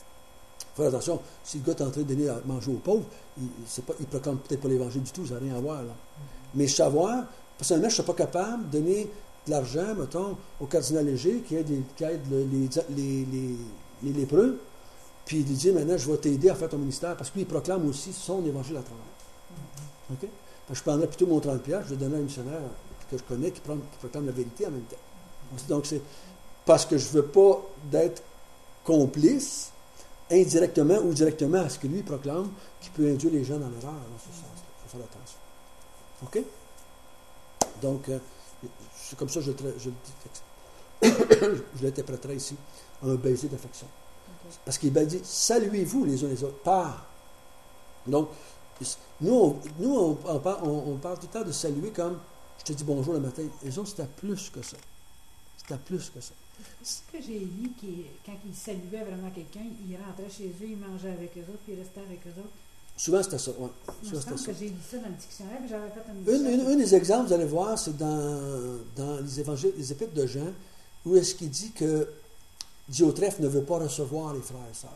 faire attention, si le gars est en train de donner à manger aux pauvres, il ne proclame peut-être pas l'évangile du tout, ça n'a rien à voir. Là. Mais savoir, personnellement, je ne suis pas capable de donner de l'argent, mettons, au cardinal Léger qui aide, qui aide les, les, les, les, les lépreux, puis il dit maintenant je vais t'aider à faire ton ministère, parce que lui il proclame aussi son évangile à travers. Mm-hmm. Okay? Je prendrais plutôt mon trente piastres, je le donnerais à un missionnaire que je connais qui, prend, qui proclame la vérité en même temps. Donc c'est parce que je ne veux pas d'être complice, indirectement ou directement à ce que lui proclame, qui peut induire les gens dans l'erreur dans ce sens-là. Il faut faire attention. OK? Donc, euh, c'est comme ça que je, je le dis. je l'interpréterai ici, un baiser d'affection. Ok. Parce qu'il dit, saluez-vous les uns les autres, par. Donc, nous, on, nous on, on, parle, on, on parle tout le temps de saluer comme, je te dis bonjour le matin. Les autres, c'était plus que ça. C'était plus que ça. Ce que j'ai lu, qui, quand ils saluaient vraiment quelqu'un, ils rentraient chez eux, ils mangeaient avec eux autres, puis ils restaient avec eux autres. Souvent, c'était ça, oui. Il Souvent, me c'était semble ça. que j'ai lu ça dans le dictionnaire, puis j'avais fait une Une, recherche. une- un des exemples, vous allez voir, c'est dans, dans les évangiles, les épîtres de Jean, où est-ce qu'il dit que Diotrephe ne veut pas recevoir les frères et sœurs.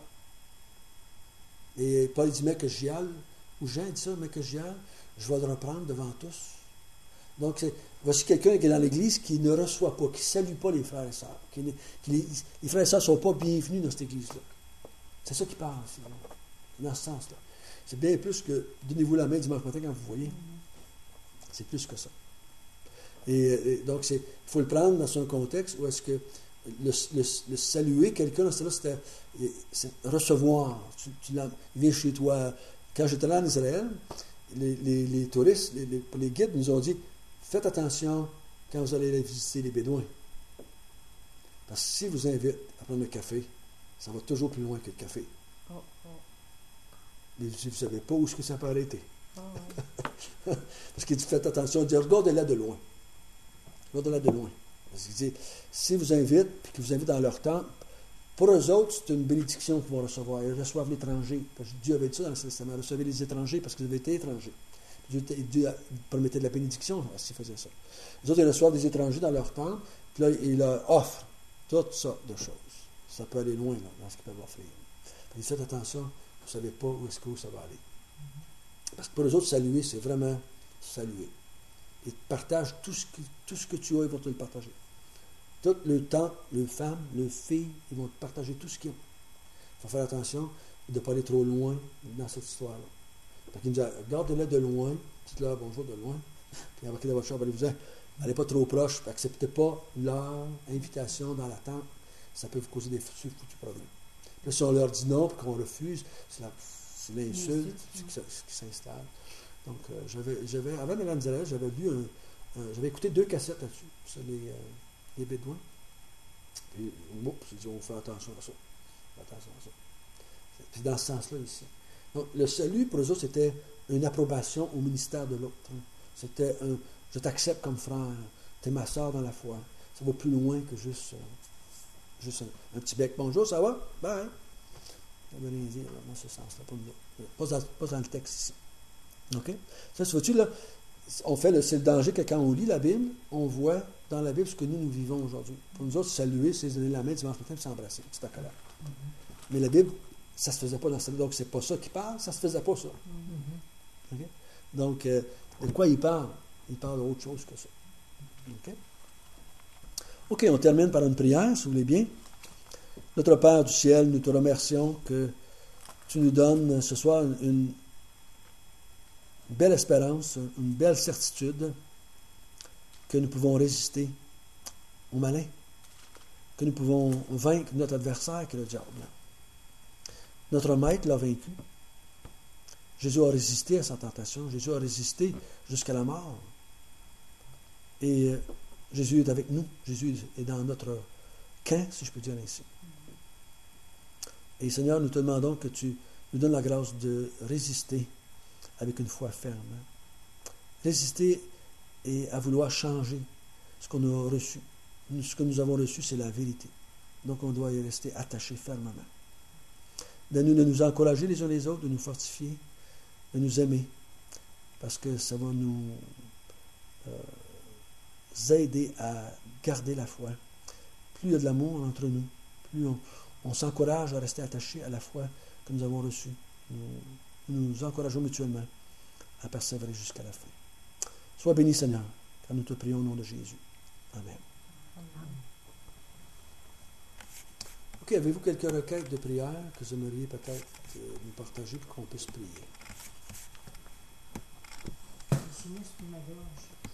Et Paul dit, mais que j'y aille, ou Jean dit ça, mais que j'y aille, je vais le reprendre devant tous. Donc, c'est, voici quelqu'un qui est dans l'Église qui ne reçoit pas, qui ne salue pas les frères et sœurs. Qui, ne- qui les, les frères et sœurs ne sont pas bienvenus dans cette Église-là. C'est ça qui parle, c'est dans ce sens-là. C'est bien plus que donnez-vous la main dimanche matin quand vous voyez. C'est plus que ça. Et, et donc, c'est, il faut le prendre dans son contexte où est-ce que le, le, le saluer quelqu'un, dans ce là c'était c'est recevoir. Tu, tu l'as- il vient chez toi. Quand j'étais là en Israël, les, les, les touristes, les, les, les guides nous ont dit, faites attention quand vous allez aller visiter les Bédouins. Parce que si vous invitent à prendre un café, ça va toujours plus loin que le café. Oh, oh. Mais vous ne savez pas où est-ce que ça peut arrêter. Oh, ouais. Parce qu'il dit, faites attention, il dit, regardez-la de loin. Regardez-la de loin. Parce qu'il dit, si vous invitent, puis qu'ils vous invitent dans leur temple, pour eux autres, c'est une bénédiction qu'ils vont recevoir. Ils reçoivent l'étranger. Parce que Dieu avait dit ça dans le Testament, recevez les étrangers parce que vous avez été étrangers. Dieu, Dieu promettait de la bénédiction s'ils faisaient ça. Les autres, ils reçoivent des étrangers dans leur temple, puis là, ils leur offrent toutes sortes de choses. Ça peut aller loin là, dans ce qu'ils peuvent offrir. Puis faites attention, vous ne savez pas où est-ce que ça va aller. Parce que pour eux autres, saluer, c'est vraiment saluer. Ils te partagent tout ce, que, tout ce que tu as, ils vont te le partager. Tout le temps, les femmes, les filles, ils vont te partager tout ce qu'ils ont. Il faut faire attention de ne pas aller trop loin dans cette histoire-là. Parce qu'il nous dit, regardez-la de loin, dites-leur bonjour de loin, puis embarquez dans votre chambre, allez-vous-en, allez pas trop proche, puis acceptez pas leur invitation dans la tente, ça peut vous causer des foutus, foutus problèmes. Puis là, si on leur dit non, puis qu'on refuse, c'est, la, c'est l'insulte qui, qui, qui s'installe. Donc, euh, j'avais, j'avais, avant d'aller en Israël, j'avais lu un, un- j'avais écouté deux cassettes là-dessus, sur les, euh, les Bédouins. Puis, bon, j'ai dit, on fait attention à ça. Fais attention à ça. Puis dans ce sens-là, ici. Donc, le salut, pour eux autres, c'était une approbation au ministère de l'autre. hein. C'était un, je t'accepte comme frère, tu es ma soeur dans la foi. Ça va plus loin que juste, euh, juste un, un petit bec. Bonjour, ça va? Bye. Ça veut rien dire là, dans ce sens-là, pas, nous autres. Pas dans, pas dans le texte ici. OK? Ça, tu vois-tu, là, on fait le, c'est le danger que quand on lit la Bible, on voit dans la Bible ce que nous, nous vivons aujourd'hui. Pour nous autres, saluer, c'est se donner la main dimanche matin et s'embrasser. C'est ta colère. Mais la Bible, ça ne se faisait pas dans ce temps-là. Donc, c'est pas ça qui parle, ça ne se faisait pas ça. OK? Donc, euh, de quoi il parle? Il parle d'autre chose que ça. OK? OK, on termine par une prière, si vous voulez bien. Notre Père du ciel, nous te remercions que tu nous donnes ce soir une, une belle espérance, une belle certitude que nous pouvons résister au malin, que nous pouvons vaincre notre adversaire qui est le diable. Notre maître l'a vaincu. Jésus a résisté à sa tentation. Jésus a résisté jusqu'à la mort. Et euh, Jésus est avec nous. Jésus est dans notre camp, si je peux dire ainsi. Et Seigneur, nous te demandons que tu nous donnes la grâce de résister avec une foi ferme. Résister et à vouloir changer ce qu'on a reçu. Ce que nous avons reçu, c'est la vérité. Donc, on doit y rester attaché fermement. Donne-nous de nous encourager les uns les autres, de nous fortifier, de nous aimer, parce que ça va nous euh, aider à garder la foi. Plus il y a de l'amour entre nous, plus on, on s'encourage à rester attaché à la foi que nous avons reçue. Nous nous encourageons mutuellement à persévérer jusqu'à la fin. Sois béni, Seigneur, car nous te prions au nom de Jésus. Amen. OK, avez-vous quelques requêtes de prière que vous aimeriez peut-être euh, nous partager pour qu'on puisse prier? Sinistre ma gorge.